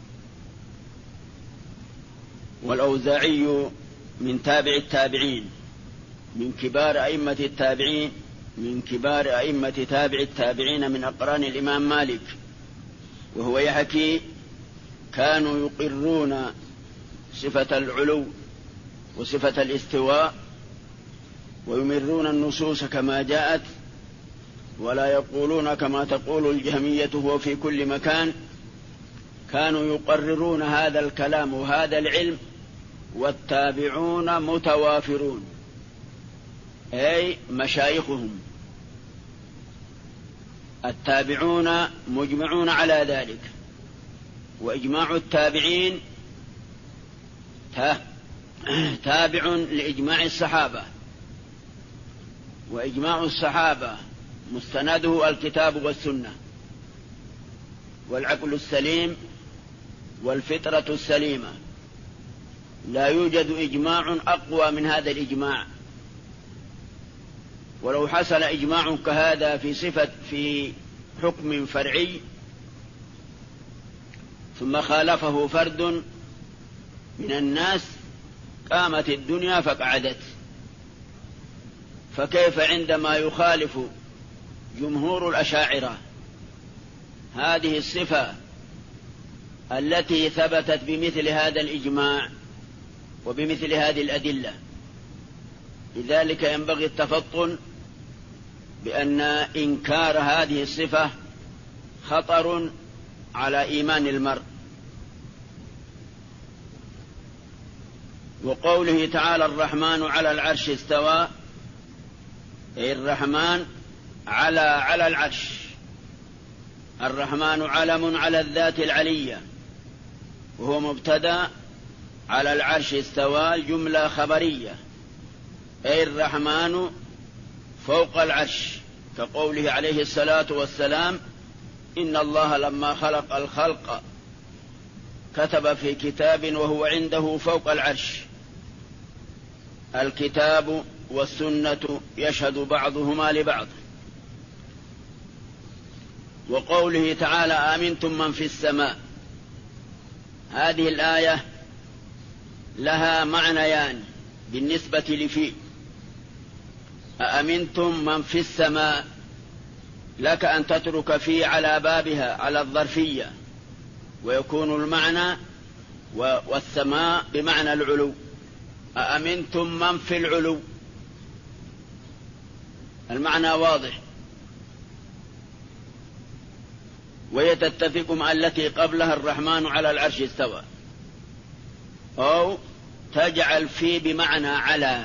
والأوزاعي من تابع التابعين، من كبار أئمة التابعين، من كبار أئمة تابع التابعين، من أقران الإمام مالك. وهو يحكي: كانوا يقرون صفة العلو وصفة الاستواء، ويمرون النصوص كما جاءت، ولا يقولون كما تقول الجهمية هو في كل مكان. كانوا يقررون هذا الكلام وهذا العلم، والتابعون متوافرون، أي مشايخهم التابعون مجمعون على ذلك. وإجماع التابعين تابع لإجماع الصحابة، وإجماع الصحابة مستنده الكتاب والسنة والعقل السليم والفطرة السليمة. لا يوجد إجماع أقوى من هذا الإجماع. ولو حصل إجماع كهذا في حكم فرعي ثم خالفه فرد من الناس قامت الدنيا فقعدت. فكيف عندما يخالف جمهور الأشاعرة هذه الصفة التي ثبتت بمثل هذا الإجماع وبمثل هذه الأدلة؟ لذلك ينبغي التفطن بأن إنكار هذه الصفة خطر على إيمان المرء. وقوله تعالى: الرحمن على العرش استوى، أي الرحمن على العرش. الرحمن علم على الذات العلية، وهو مبتدأ. على العرش استوى جملة خبرية، أي الرحمن فوق العرش، كقوله عليه الصلاة والسلام: إن الله لما خلق الخلق كتب في كتاب وهو عنده فوق العرش. الكتاب والسنة يشهد بعضهما لبعض. وقوله تعالى: آمنتم من في السماء، هذه الآية لها معنيان بالنسبة لفي. أأمنتم من في السماء، لك أن تترك في على بابها على الظرفية، ويكون المعنى والسماء بمعنى العلو. أأمنتم من في العلو، المعنى واضح. وهي تتفق مع التي قبلها: الرحمن على العرش استوى. أو تجعل في بمعنى على،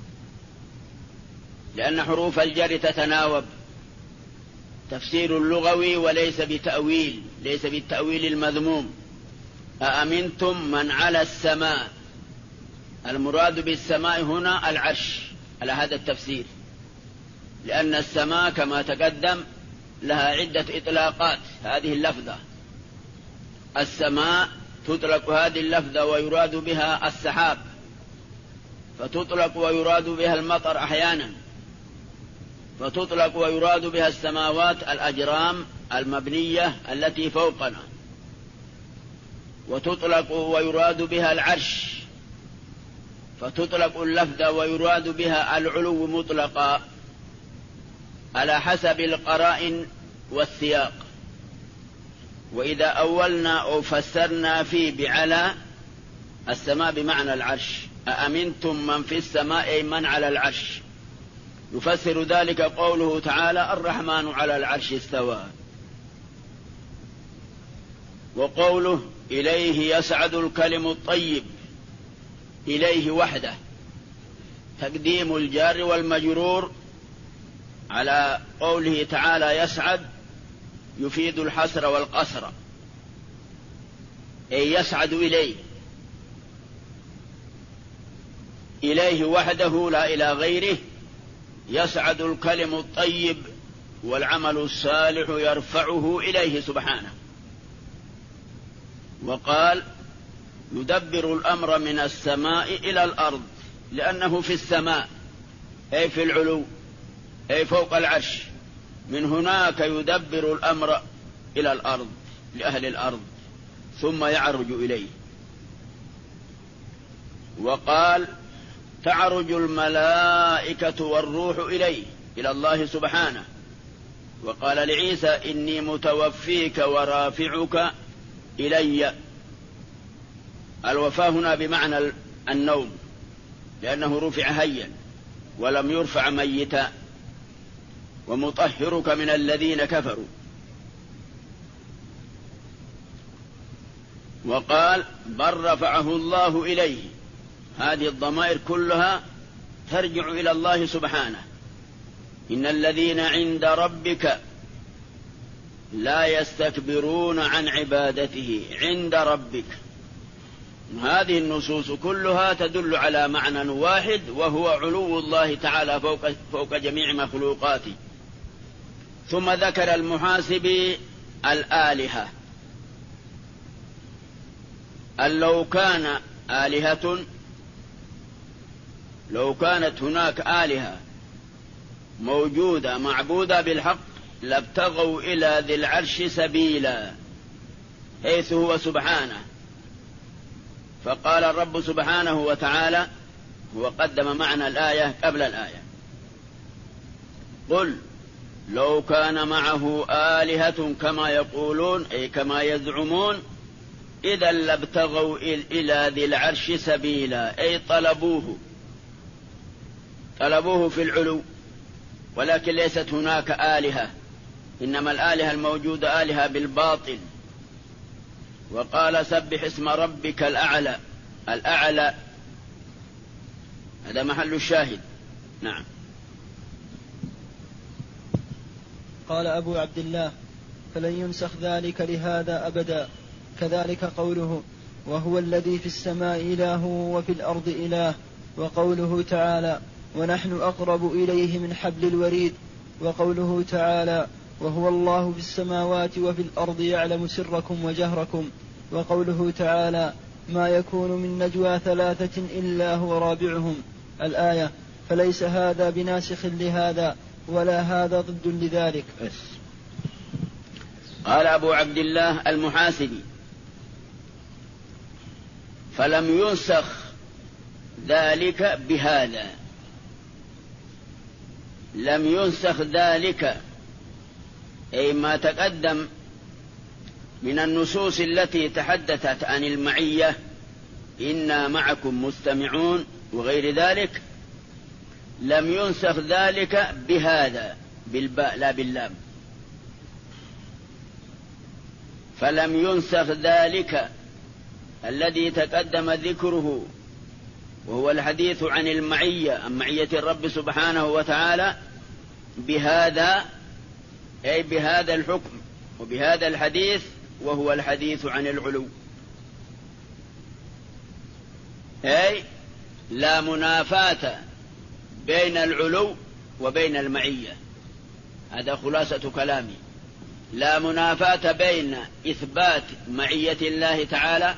لأن حروف الجر تتناوب. تفسير اللغوي وليس بتأويل، ليس بالتأويل المذموم. أأمنتم من على السماء، المراد بالسماء هنا العرش، على هذا التفسير، لأن السماء كما تقدم لها عدة إطلاقات. هذه اللفظة السماء تطلق هذه اللفظة ويراد بها السحاب، فتطلق ويراد بها المطر أحيانا، فتطلق ويراد بها السماوات الأجرام المبنية التي فوقنا، وتطلق ويراد بها العرش، فتطلق اللفظة ويراد بها العلو مطلقا، على حسب القرائن والسياق. وإذا أولنا أو فسرنا في بعلى، السماء بمعنى العرش. أأمنتم من في السماء، أي من على العرش. يفسر ذلك قوله تعالى: الرحمن على العرش استوى. وقوله: إليه يسعد الكلم الطيب، إليه وحده، تقديم الجار والمجرور على قوله تعالى يسعد يفيد الحسر والقصر، أي يسعد إليه، إليه وحده لا إلى غيره. يسعد الكلم الطيب والعمل الصالح يرفعه إليه سبحانه. وقال يدبر الأمر من السماء إلى الأرض، لأنه في السماء أي في العلو أي فوق العرش، من هناك يدبر الأمر إلى الأرض لأهل الأرض ثم يعرج إليه. وقال تعرج الملائكة والروح إليه، إلى الله سبحانه. وقال لعيسى إني متوفيك ورافعك إلي. الوفاة هنا بمعنى النوم، لأنه رفع هيا ولم يرفع ميتا، ومطهرك من الذين كفروا. وقال بل رفعه الله إليه، هذه الضمائر كلها ترجع إلى الله سبحانه. إن الذين عند ربك لا يستكبرون عن عبادته عند ربك. هذه النصوص كلها تدل على معنى واحد، وهو علو الله تعالى فوق جميع مخلوقاته. ثم ذكر المحاسب الآلهة. لو كان آلهة، لو كانت هناك آلهة موجودة معبودة بالحق لابتغوا إلى ذي العرش سبيلا، حيث هو سبحانه. فقال الرب سبحانه وتعالى، هو قدم معنى الآية قبل الآية، قل لو كان معه آلهة كما يقولون أي كما يزعمون إذا لابتغوا إلى ذي العرش سبيلا، أي طلبوه في العلو، ولكن ليست هناك آلهة، إنما الآلهة الموجودة آلهة بالباطل. وقال سبح اسم ربك الأعلى، الأعلى هذا محل الشاهد. نعم. قال أبو عبد الله فلن ينسخ ذلك لهذا أبدا. كذلك قوله وهو الذي في السماء إله وفي الأرض إله، وقوله تعالى ونحن أقرب إليه من حبل الوريد، وقوله تعالى وهو الله في السماوات وفي الأرض يعلم سركم وجهركم، وقوله تعالى ما يكون من نجوى ثلاثة إلا هو رابعهم، الآية. فليس هذا بناسخ لهذا ولا هذا ضد لذلك. قال أبو عبد الله المحاسبي فلم ينسخ ذلك بهذا، لم ينسخ ذلك أي ما تقدم من النصوص التي تحدثت عن المعية إنا معكم مستمعون وغير ذلك، لم ينسخ ذلك بهذا بالباء لا باللام. فلم ينسخ ذلك الذي تقدم ذكره وهو الحديث عن المعية، عن معية الرب سبحانه وتعالى، بهذا أي بهذا الحكم وبهذا الحديث، وهو الحديث عن العلو، أي لا منافاة بين العلو وبين المعية. هذا خلاصة كلامي، لا منافاة بين إثبات معية الله تعالى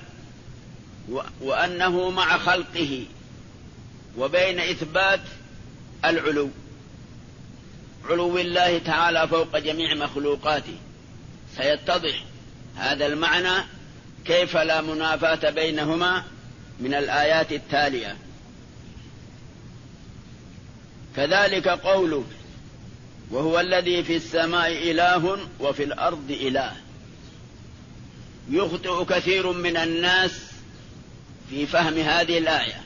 وأنه مع خلقه وبين إثبات العلو، علو الله تعالى فوق جميع مخلوقاته. سيتضح هذا المعنى كيف لا منافاة بينهما من الآيات التالية. كذلك قوله وهو الذي في السماء إله وفي الأرض إله. يخطئ كثير من الناس في فهم هذه الآية،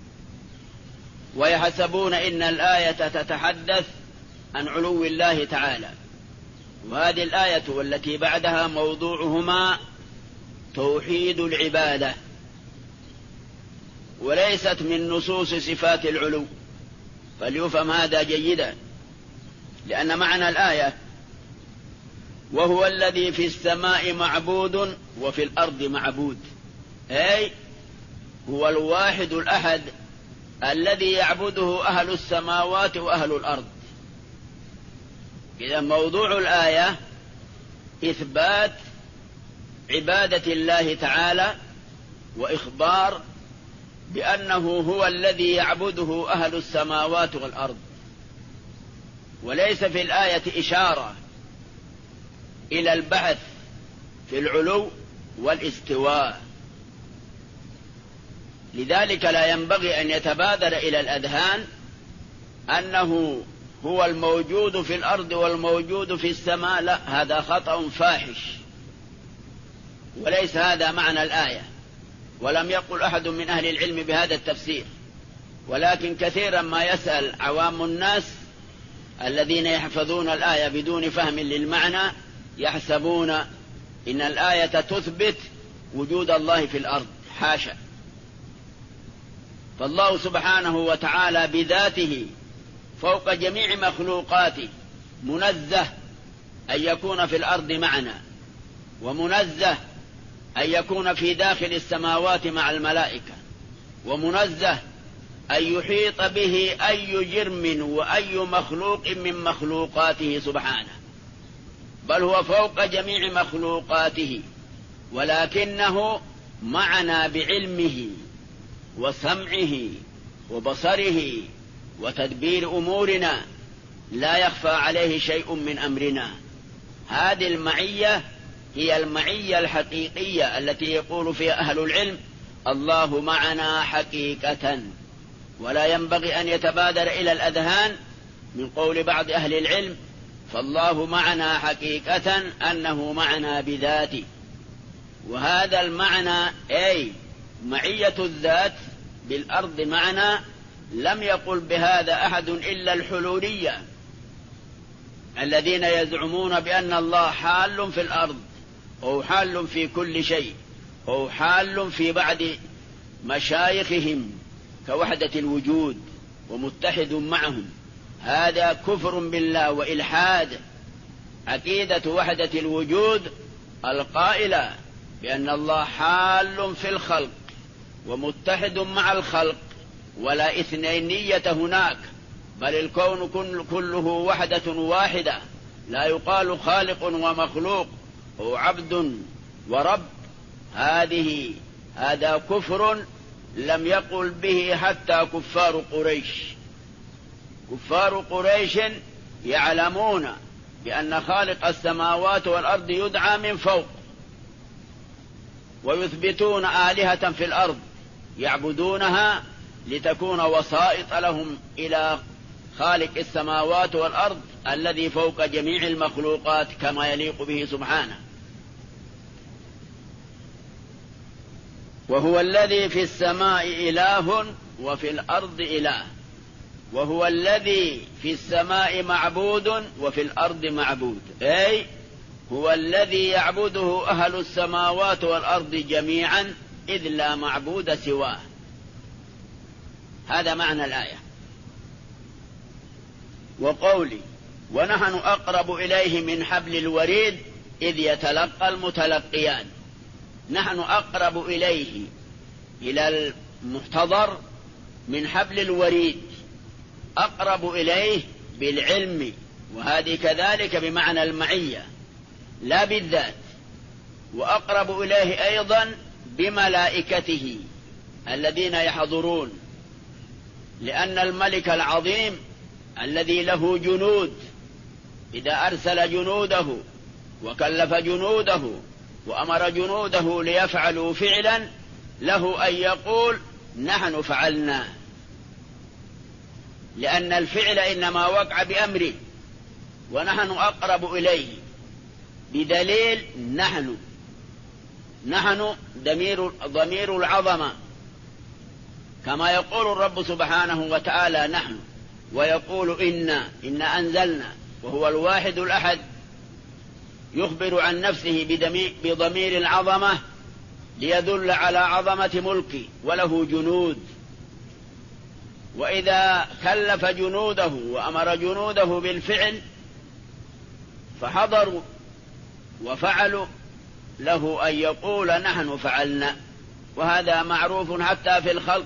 ويحسبون إن الآية تتحدث عن علو الله تعالى، وهذه الآية والتي بعدها موضوعهما توحيد العبادة، وليست من نصوص صفات العلو، فليفهم هذا جيدا. لأن معنى الآية وهو الذي في السماء معبود وفي الأرض معبود، أي هو الواحد الأحد الذي يعبده أهل السماوات وأهل الأرض. إذا موضوع الآية إثبات عبادة الله تعالى وإخبار بأنه هو الذي يعبده أهل السماوات والأرض، وليس في الآية إشارة إلى البحث في العلو والاستواء. لذلك لا ينبغي أن يتبادر إلى الأذهان أنه هو الموجود في الأرض والموجود في السماء، لا، هذا خطأ فاحش، وليس هذا معنى الآية، ولم يقل أحد من أهل العلم بهذا التفسير. ولكن كثيرا ما يسأل عوام الناس الذين يحفظون الآية بدون فهم للمعنى، يحسبون إن الآية تثبت وجود الله في الأرض، حاشا. فالله سبحانه وتعالى بذاته فوق جميع مخلوقاته، منزه أن يكون في الأرض معنا، ومنزه أن يكون في داخل السماوات مع الملائكة، ومنزه أن يحيط به أي جرم وأي مخلوق من مخلوقاته سبحانه، بل هو فوق جميع مخلوقاته، ولكنه معنا بعلمه وسمعه وبصره وتدبير أمورنا، لا يخفى عليه شيء من أمرنا. هذه المعية هي المعية الحقيقية التي يقول فيها أهل العلم الله معنا حقيقة. ولا ينبغي أن يتبادر إلى الأذهان من قول بعض أهل العلم فالله معنا حقيقة أنه معنا بذاته، وهذا المعنى أي معية الذات بالأرض معنا لم يقل بهذا أحد إلا الحلولية الذين يزعمون بأن الله حال في الأرض أو حال في كل شيء أو حال في بعض مشايخهم كوحدة الوجود ومتحد معهم. هذا كفر بالله وإلحاد. عقيدة وحدة الوجود القائلة بأن الله حال في الخلق ومتحد مع الخلق، ولا اثنينية هناك، بل الكون كله وحدة واحدة، لا يقال خالق ومخلوق أو عبد ورب. هذا كفر لم يقل به حتى كفار قريش. كفار قريش يعلمون بأن خالق السماوات والأرض يدعى من فوق، ويثبتون آلهة في الأرض يعبدونها لتكون وسائط لهم إلى خالق السماوات والأرض الذي فوق جميع المخلوقات كما يليق به سبحانه. وهو الذي في السماء إله وفي الأرض إله، وهو الذي في السماء معبود وفي الأرض معبود، أي هو الذي يعبده أهل السماوات والأرض جميعا إذ لا معبود سواه. هذا معنى الآية. وقولي ونحن أقرب إليه من حبل الوريد إذ يتلقى المتلقيان، نحن أقرب إليه إلى المحتضر من حبل الوريد، أقرب إليه بالعلم، وهذه كذلك بمعنى المعية لا بالذات، وأقرب إليه أيضا بملائكته الذين يحضرون، لأن الملك العظيم الذي له جنود إذا أرسل جنوده وكلف جنوده وأمر جنوده ليفعلوا فعلا له أن يقول نحن فعلنا، لأن الفعل إنما وقع بأمره، ونحن أقرب إليه بدليل نحن ضمير العظمة، كما يقول الرب سبحانه وتعالى نحن، ويقول إنا أنزلنا، وهو الواحد الأحد يخبر عن نفسه بضمير العظمة ليدل على عظمة ملكه وله جنود. وإذا كلف جنوده وأمر جنوده بالفعل فحضروا وفعلوا له أن يقول نحن فعلنا، وهذا معروف حتى في الخلق.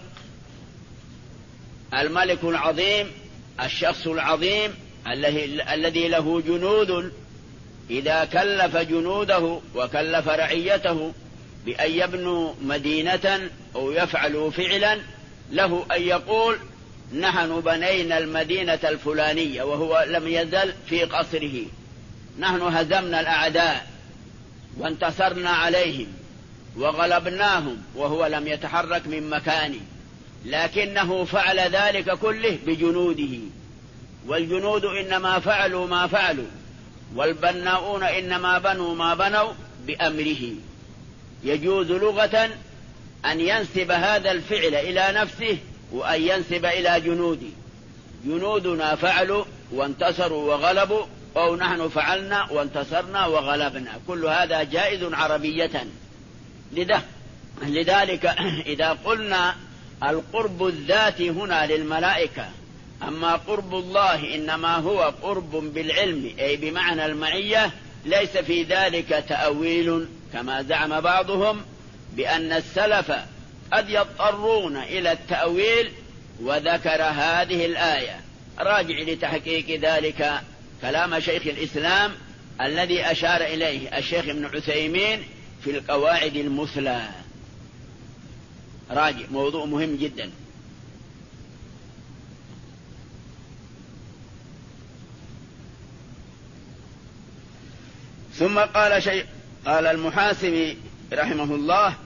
الملك العظيم الشخص العظيم الذي له جنود إذا كلف جنوده وكلف رعيته بأن يبنوا مدينة أو يفعلوا فعلا، له أن يقول نحن بنينا المدينة الفلانية وهو لم يزل في قصره، نحن هزمنا الأعداء وانتصرنا عليهم وغلبناهم وهو لم يتحرك من مكانه، لكنه فعل ذلك كله بجنوده، والجنود إنما فعلوا ما فعلوا، والبناؤون إنما بنوا ما بنوا بأمره. يجوز لغة أن ينسب هذا الفعل إلى نفسه وأن ينسب إلى جنوده. جنودنا فعلوا وانتصروا وغلبوا، أو نحن فعلنا وانتصرنا وغلبنا، كل هذا جائز عربية. لذلك إذا قلنا القرب الذاتي هنا للملائكة، أما قرب الله إنما هو قرب بالعلم أي بمعنى المعية، ليس في ذلك تأويل كما زعم بعضهم بأن السلف قد يضطرون إلى التأويل، وذكر هذه الآية. راجع لتحقيق ذلك كلام شيخ الإسلام الذي أشار إليه الشيخ ابن عثيمين في القواعد المثلى. راجع، موضوع مهم جدا. ثم قال المحاسبي رحمه الله: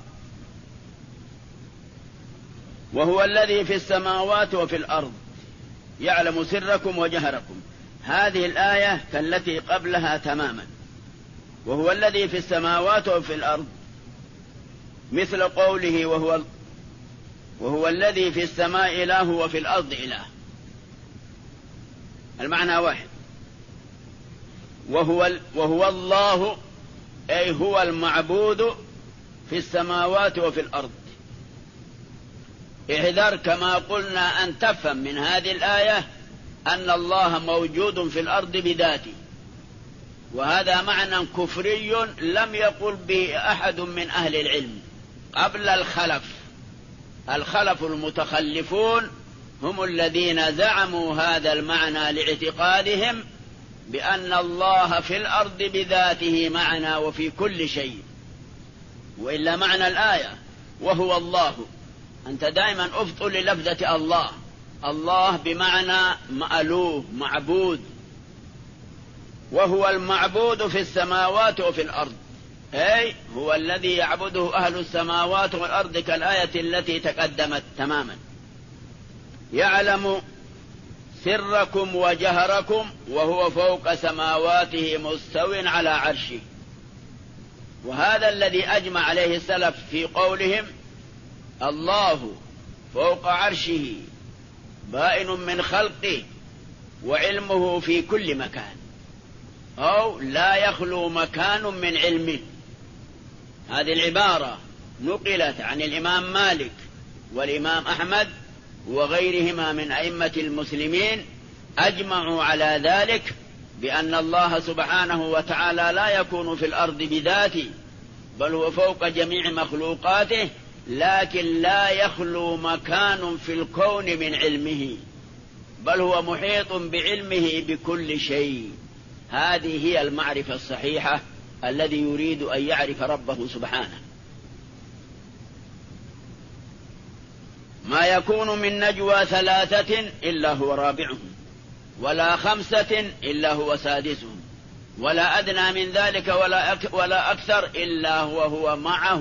وهو الذي في السماوات وفي الأرض يعلم سركم وجهركم. هذه الآية كالتي قبلها تماما. وهو الذي في السماوات وفي الأرض مثل قوله وهو الذي في السماء إله وفي الأرض إله، المعنى واحد. وهو الله أي هو المعبود في السماوات وفي الأرض. احذر كما قلنا أن تفهم من هذه الآية أن الله موجود في الأرض بذاته، وهذا معنى كفري لم يقل به أحد من أهل العلم قبل الخلف المتخلفون هم الذين زعموا هذا المعنى لاعتقادهم بأن الله في الأرض بذاته معنا وفي كل شيء. وإلا معنى الآية وهو الله، أنت دائما أفضل للفظة الله. الله بمعنى مألوه معبود، وهو المعبود في السماوات وفي الأرض، أي هو الذي يعبده أهل السماوات والأرض كالآية التي تقدمت تماما. يعلم سركم وجهركم وهو فوق سماواته مستو على عرشه. وهذا الذي أجمع عليه السلف في قولهم الله فوق عرشه بائن من خلقه وعلمه في كل مكان، أو لا يخلو مكان من علمه. هذه العبارة نقلت عن الإمام مالك والإمام أحمد وغيرهما من أئمة المسلمين، أجمعوا على ذلك بأن الله سبحانه وتعالى لا يكون في الأرض بذاته، بل هو فوق جميع مخلوقاته، لكن لا يخلو مكان في الكون من علمه، بل هو محيط بعلمه بكل شيء. هذه هي المعرفة الصحيحة الذي يريد أن يعرف ربه سبحانه. ما يكون من نجوى 3 إلا هو رابعهم، ولا 5 إلا هو سادسهم، ولا أدنى من ذلك ولا أكثر إلا هو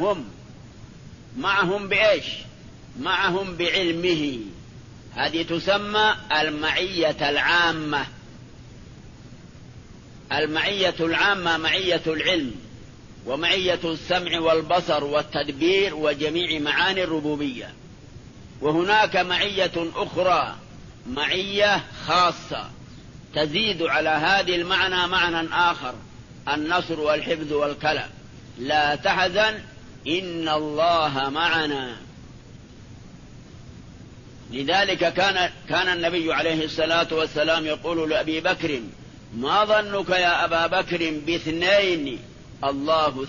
معهم بإيش؟ معهم بعلمه. هذه تسمى المعية العامة. المعية العامة معية العلم، ومعية السمع والبصر والتدبير وجميع معاني الربوبية. وهناك معية أخرى، معية خاصة تزيد على هذه المعنى معنى آخر، النصر والحفظ والكلام. لا تحزن إن الله معنا. لذلك كان النبي عليه الصلاة والسلام يقول لأبي بكر: ما ظنك يا أبا بكر ب2 الله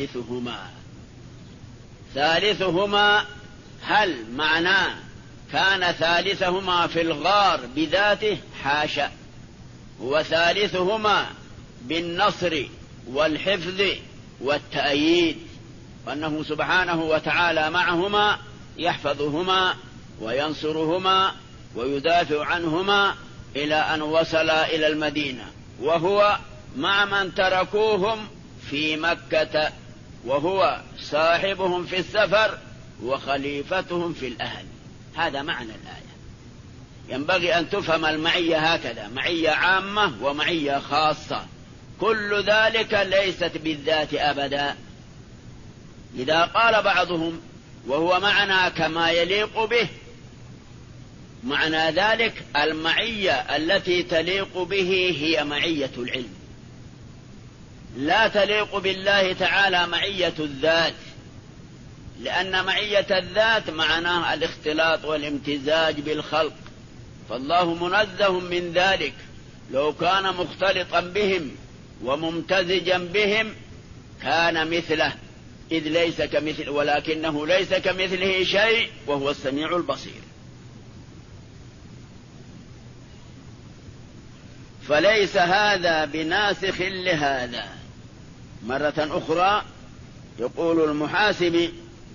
ثالثهما. هل معناه كان ثالثهما في الغار بذاته؟ حاشا، هو ثالثهما بالنصر والحفظ والتأييد، وأنه سبحانه وتعالى معهما يحفظهما وينصرهما ويدافع عنهما إلى أن وصل إلى المدينة، وهو مع من تركوهم في مكة، وهو صاحبهم في السفر وخليفتهم في الأهل. هذا معنى الآية. ينبغي أن تفهم المعية هكذا، معية عامة ومعية خاصة، كل ذلك ليست بالذات أبدا. إذا قال بعضهم وهو معنا كما يليق به، معنى ذلك المعية التي تليق به هي معية العلم، لا تليق بالله تعالى معية الذات، لأن معية الذات معناها الاختلاط والامتزاج بالخلق، فالله منزه من ذلك. لو كان مختلطا بهم وممتزجا بهم كان مثله، إذ ليس كمثل، ولكنه ليس كمثله شيء وهو السميع البصير. فليس هذا بناسخ لهذا. مرة أخرى يقول المحاسبي: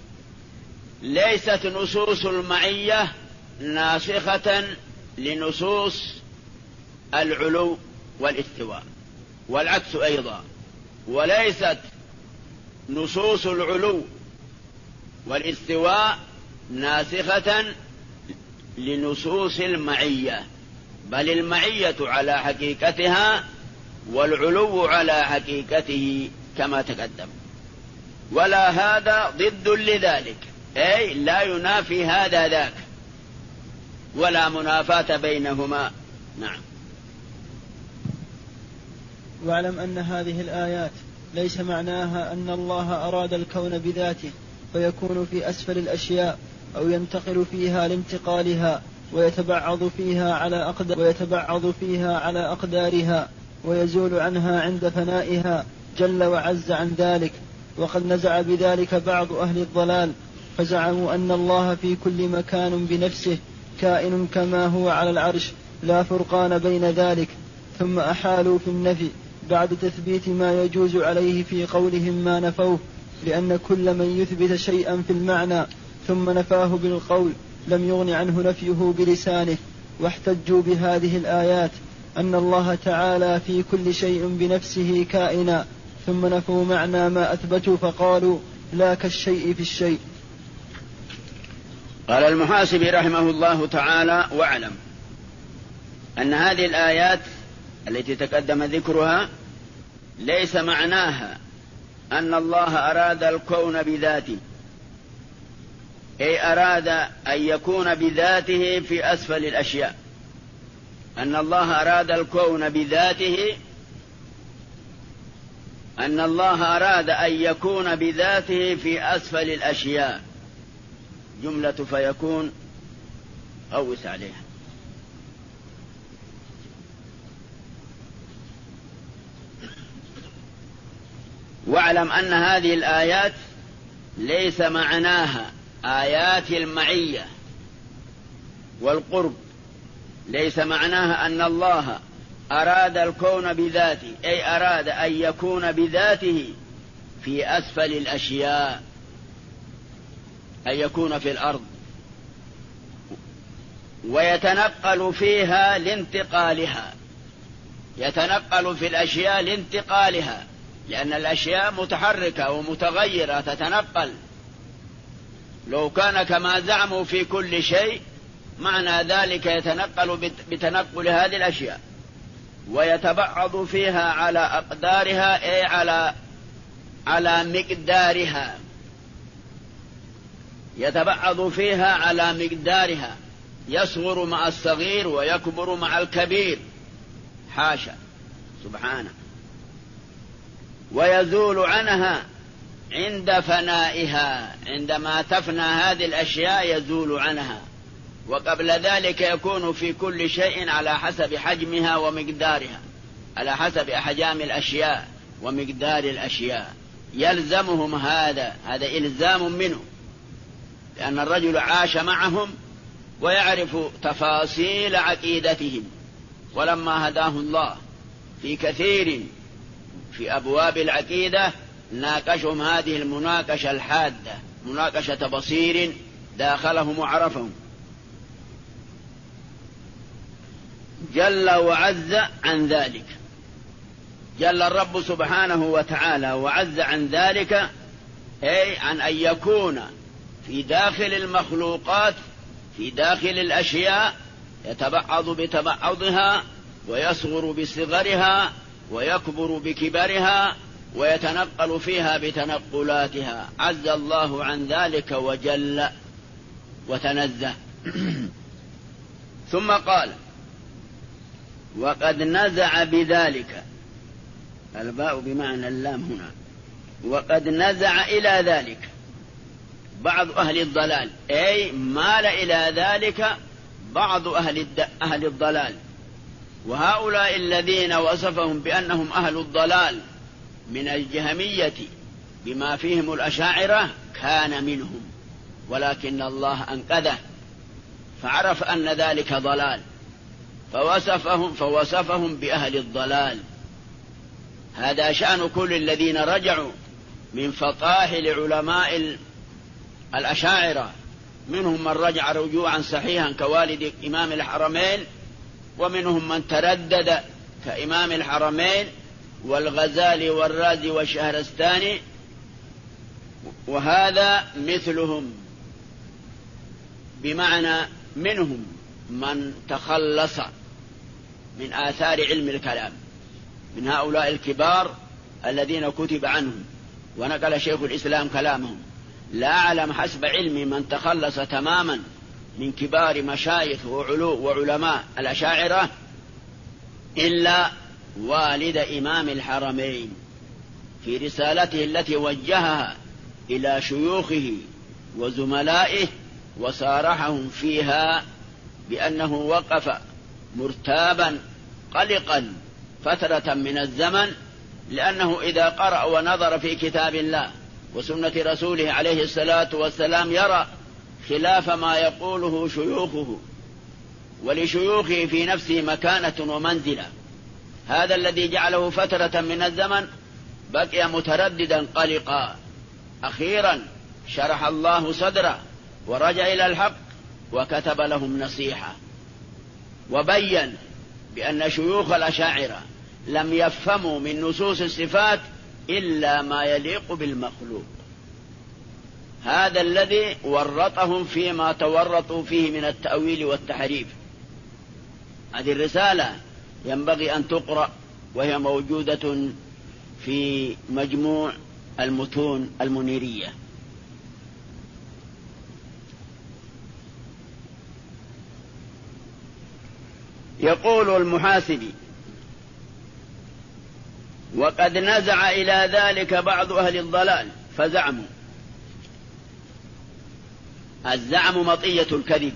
ليست نصوص المعية ناسخة لنصوص العلو والاستواء، والعكس أيضا، وليست نصوص العلو والاستواء ناسخة لنصوص المعية، بل المعية على حقيقتها والعلو على حقيقته كما تقدم، ولا هذا ضد لذلك، أي لا ينافي هذا ذاك، ولا منافاة بينهما. نعم. واعلم أن هذه الآيات ليس معناها أن الله أراد الكون بذاته فيكون في أسفل الأشياء أو ينتقل فيها لانتقالها ويتبعض فيها على أقدارها ويزول عنها عند فنائها جل وعز عن ذلك. وقد نزع بذلك بعض أهل الضلال، فزعموا أن الله في كل مكان بنفسه كائن كما هو على العرش، لا فرقان بين ذلك، ثم أحالوا في النفي بعد تثبيت ما يجوز عليه في قولهم ما نفوه، لأن كل من يثبت شيئا في المعنى ثم نفاه بالقول لم يغن عنه نفيه بلسانه. واحتجوا بهذه الآيات أن الله تعالى في كل شيء بنفسه كائنا، ثم نفوا معنى ما أثبتوا فقالوا لا كالشيء في الشيء. قال المحاسبي رحمه الله تعالى: واعلم أن هذه الآيات التي تقدم ذكرها ليس معناها أن الله أراد الكون بذاته، أي أراد أن يكون بذاته في أسفل الأشياء، أن الله أراد الكون بذاته، أن الله أراد أن يكون بذاته في أسفل الأشياء. جملة فيكون أوس عليها. واعلم أن هذه الآيات ليس معناها آيات المعية والقرب، ليس معناها أن الله أراد الكون بذاته، أي أراد أن يكون بذاته في أسفل الأشياء، أن يكون في الأرض ويتنقل فيها لانتقالها، يتنقل في الأشياء لانتقالها، لأن الأشياء متحركة ومتغيرة تتنقل. لو كان كما زعموا في كل شيء معنى ذلك يتنقل بتنقل هذه الأشياء، ويتبعض فيها على أقدارها، أي على مقدارها، يتبعض فيها على مقدارها، يصغر مع الصغير ويكبر مع الكبير، حاشا سبحانه. ويزول عنها عند فنائها، عندما تفنى هذه الأشياء يزول عنها، وقبل ذلك يكون في كل شيء على حسب حجمها ومقدارها، على حسب أحجام الأشياء ومقدار الأشياء. يلزمهم هذا إلزام منه، لأن الرجل عاش معهم ويعرف تفاصيل عقيدتهم، ولما هداه الله في كثير في أبواب العقيدة ناقشهم هذه المناقشة الحادة، مناقشة بصير داخلهم وعرفهم. جل وعز عن ذلك، جل الرب سبحانه وتعالى وعز عن ذلك، أي عن أن يكون في داخل المخلوقات، في داخل الأشياء، يتبعض بتبعضها ويصغر بصغرها ويكبر بكبرها ويتنقل فيها بتنقلاتها. عز الله عن ذلك وجل وتنزه. ثم قال: وقد نزع بذلك، الباء بمعنى اللام هنا، وقد نزع إلى ذلك بعض أهل الضلال، أي مال إلى ذلك بعض أهل الضلال. وهؤلاء الذين وصفهم بأنهم أهل الضلال من الجهمية بما فيهم الأشاعرة كان منهم، ولكن الله أنقذه فعرف أن ذلك ضلال فوصفهم بأهل الضلال. هذا شأن كل الذين رجعوا من فطاحل علماء الأشاعرة، منهم من رجع رجوعا صحيحا كوالد إمام الحرمين، ومنهم من تردد كإمام الحرمين والغزالي والرازي والشهرستاني، وهذا مثلهم، بمعنى منهم من تخلص من آثار علم الكلام من هؤلاء الكبار الذين كتب عنهم ونقل شيخ الإسلام كلامهم. لا أعلم حسب علمي من تخلص تماما من كبار مشايخ وعلماء الأشاعرة إلا والد إمام الحرمين في رسالته التي وجهها إلى شيوخه وزملائه، وصارحهم فيها بأنه وقف مرتابا قلقا فترة من الزمن، لأنه إذا قرأ ونظر في كتاب الله وسنة رسوله عليه الصلاة والسلام يرى خلاف ما يقوله شيوخه، ولشيوخه في نفسه مكانة ومنزلة. هذا الذي جعله فترة من الزمن بقي مترددا قلقا. أخيرا شرح الله صدره ورجع إلى الحق وكتب لهم نصيحة، وبين بأن شيوخ الأشاعرة لم يفهموا من نصوص الصفات إلا ما يليق بالمخلوق. هذا الذي ورطهم فيما تورطوا فيه من التأويل والتحريف. هذه الرسالة ينبغي أن تقرأ، وهي موجودة في مجموع المتون المنيرية. يقول المحاسبي: وقد نزع إلى ذلك بعض أهل الضلال فزعموا. الزعم مطية الكذب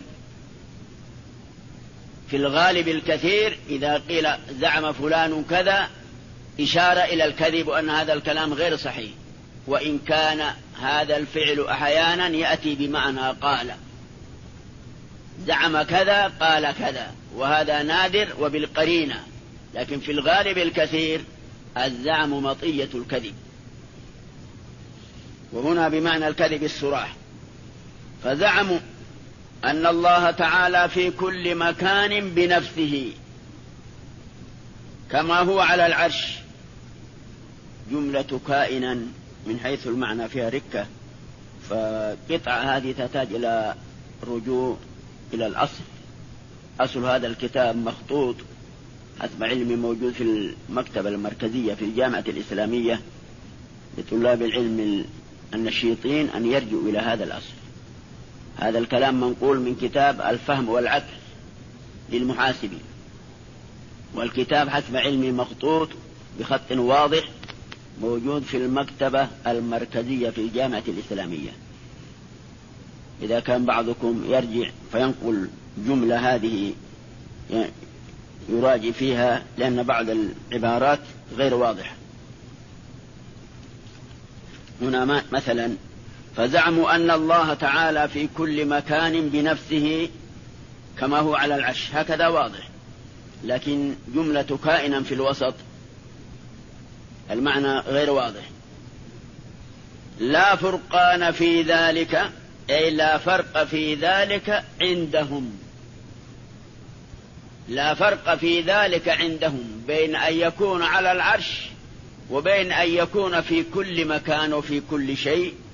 في الغالب الكثير. إذا قيل زعم فلان كذا إشارة إلى الكذب وأن هذا الكلام غير صحيح، وإن كان هذا الفعل أحيانا يأتي بمعنى قال، زعم كذا قال كذا، وهذا نادر وبالقرينة، لكن في الغالب الكثير الزعم مطية الكذب، وهنا بمعنى الكذب الصراح. فزعموا أن الله تعالى في كل مكان بنفسه كما هو على العرش، جملة كائنا من حيث المعنى فيها ركة، فقطعة هذه تحتاج إلى رجوع إلى الأصل. أصل هذا الكتاب مخطوط حسب علمي موجود في المكتبة المركزية في الجامعة الإسلامية لطلاب العلم النشيطين أن يرجعوا إلى هذا الأصل. هذا الكلام منقول من كتاب الفهم والعقل للمحاسبي، والكتاب حسب علمي مخطوط بخط واضح موجود في المكتبة المركزية في الجامعة الإسلامية. إذا كان بعضكم يرجع فينقل جملة هذه يراجع فيها، لأن بعض العبارات غير واضحة. هنا مثلا: فزعموا أن الله تعالى في كل مكان بنفسه كما هو على العرش، هكذا واضح، لكن جملة كائنا في الوسط المعنى غير واضح. لا فرقان في ذلك، أي لا فرق في ذلك عندهم. لا فرق في ذلك عندهم بين أن يكون على العرش وبين أن يكون في كل مكان وفي كل شيء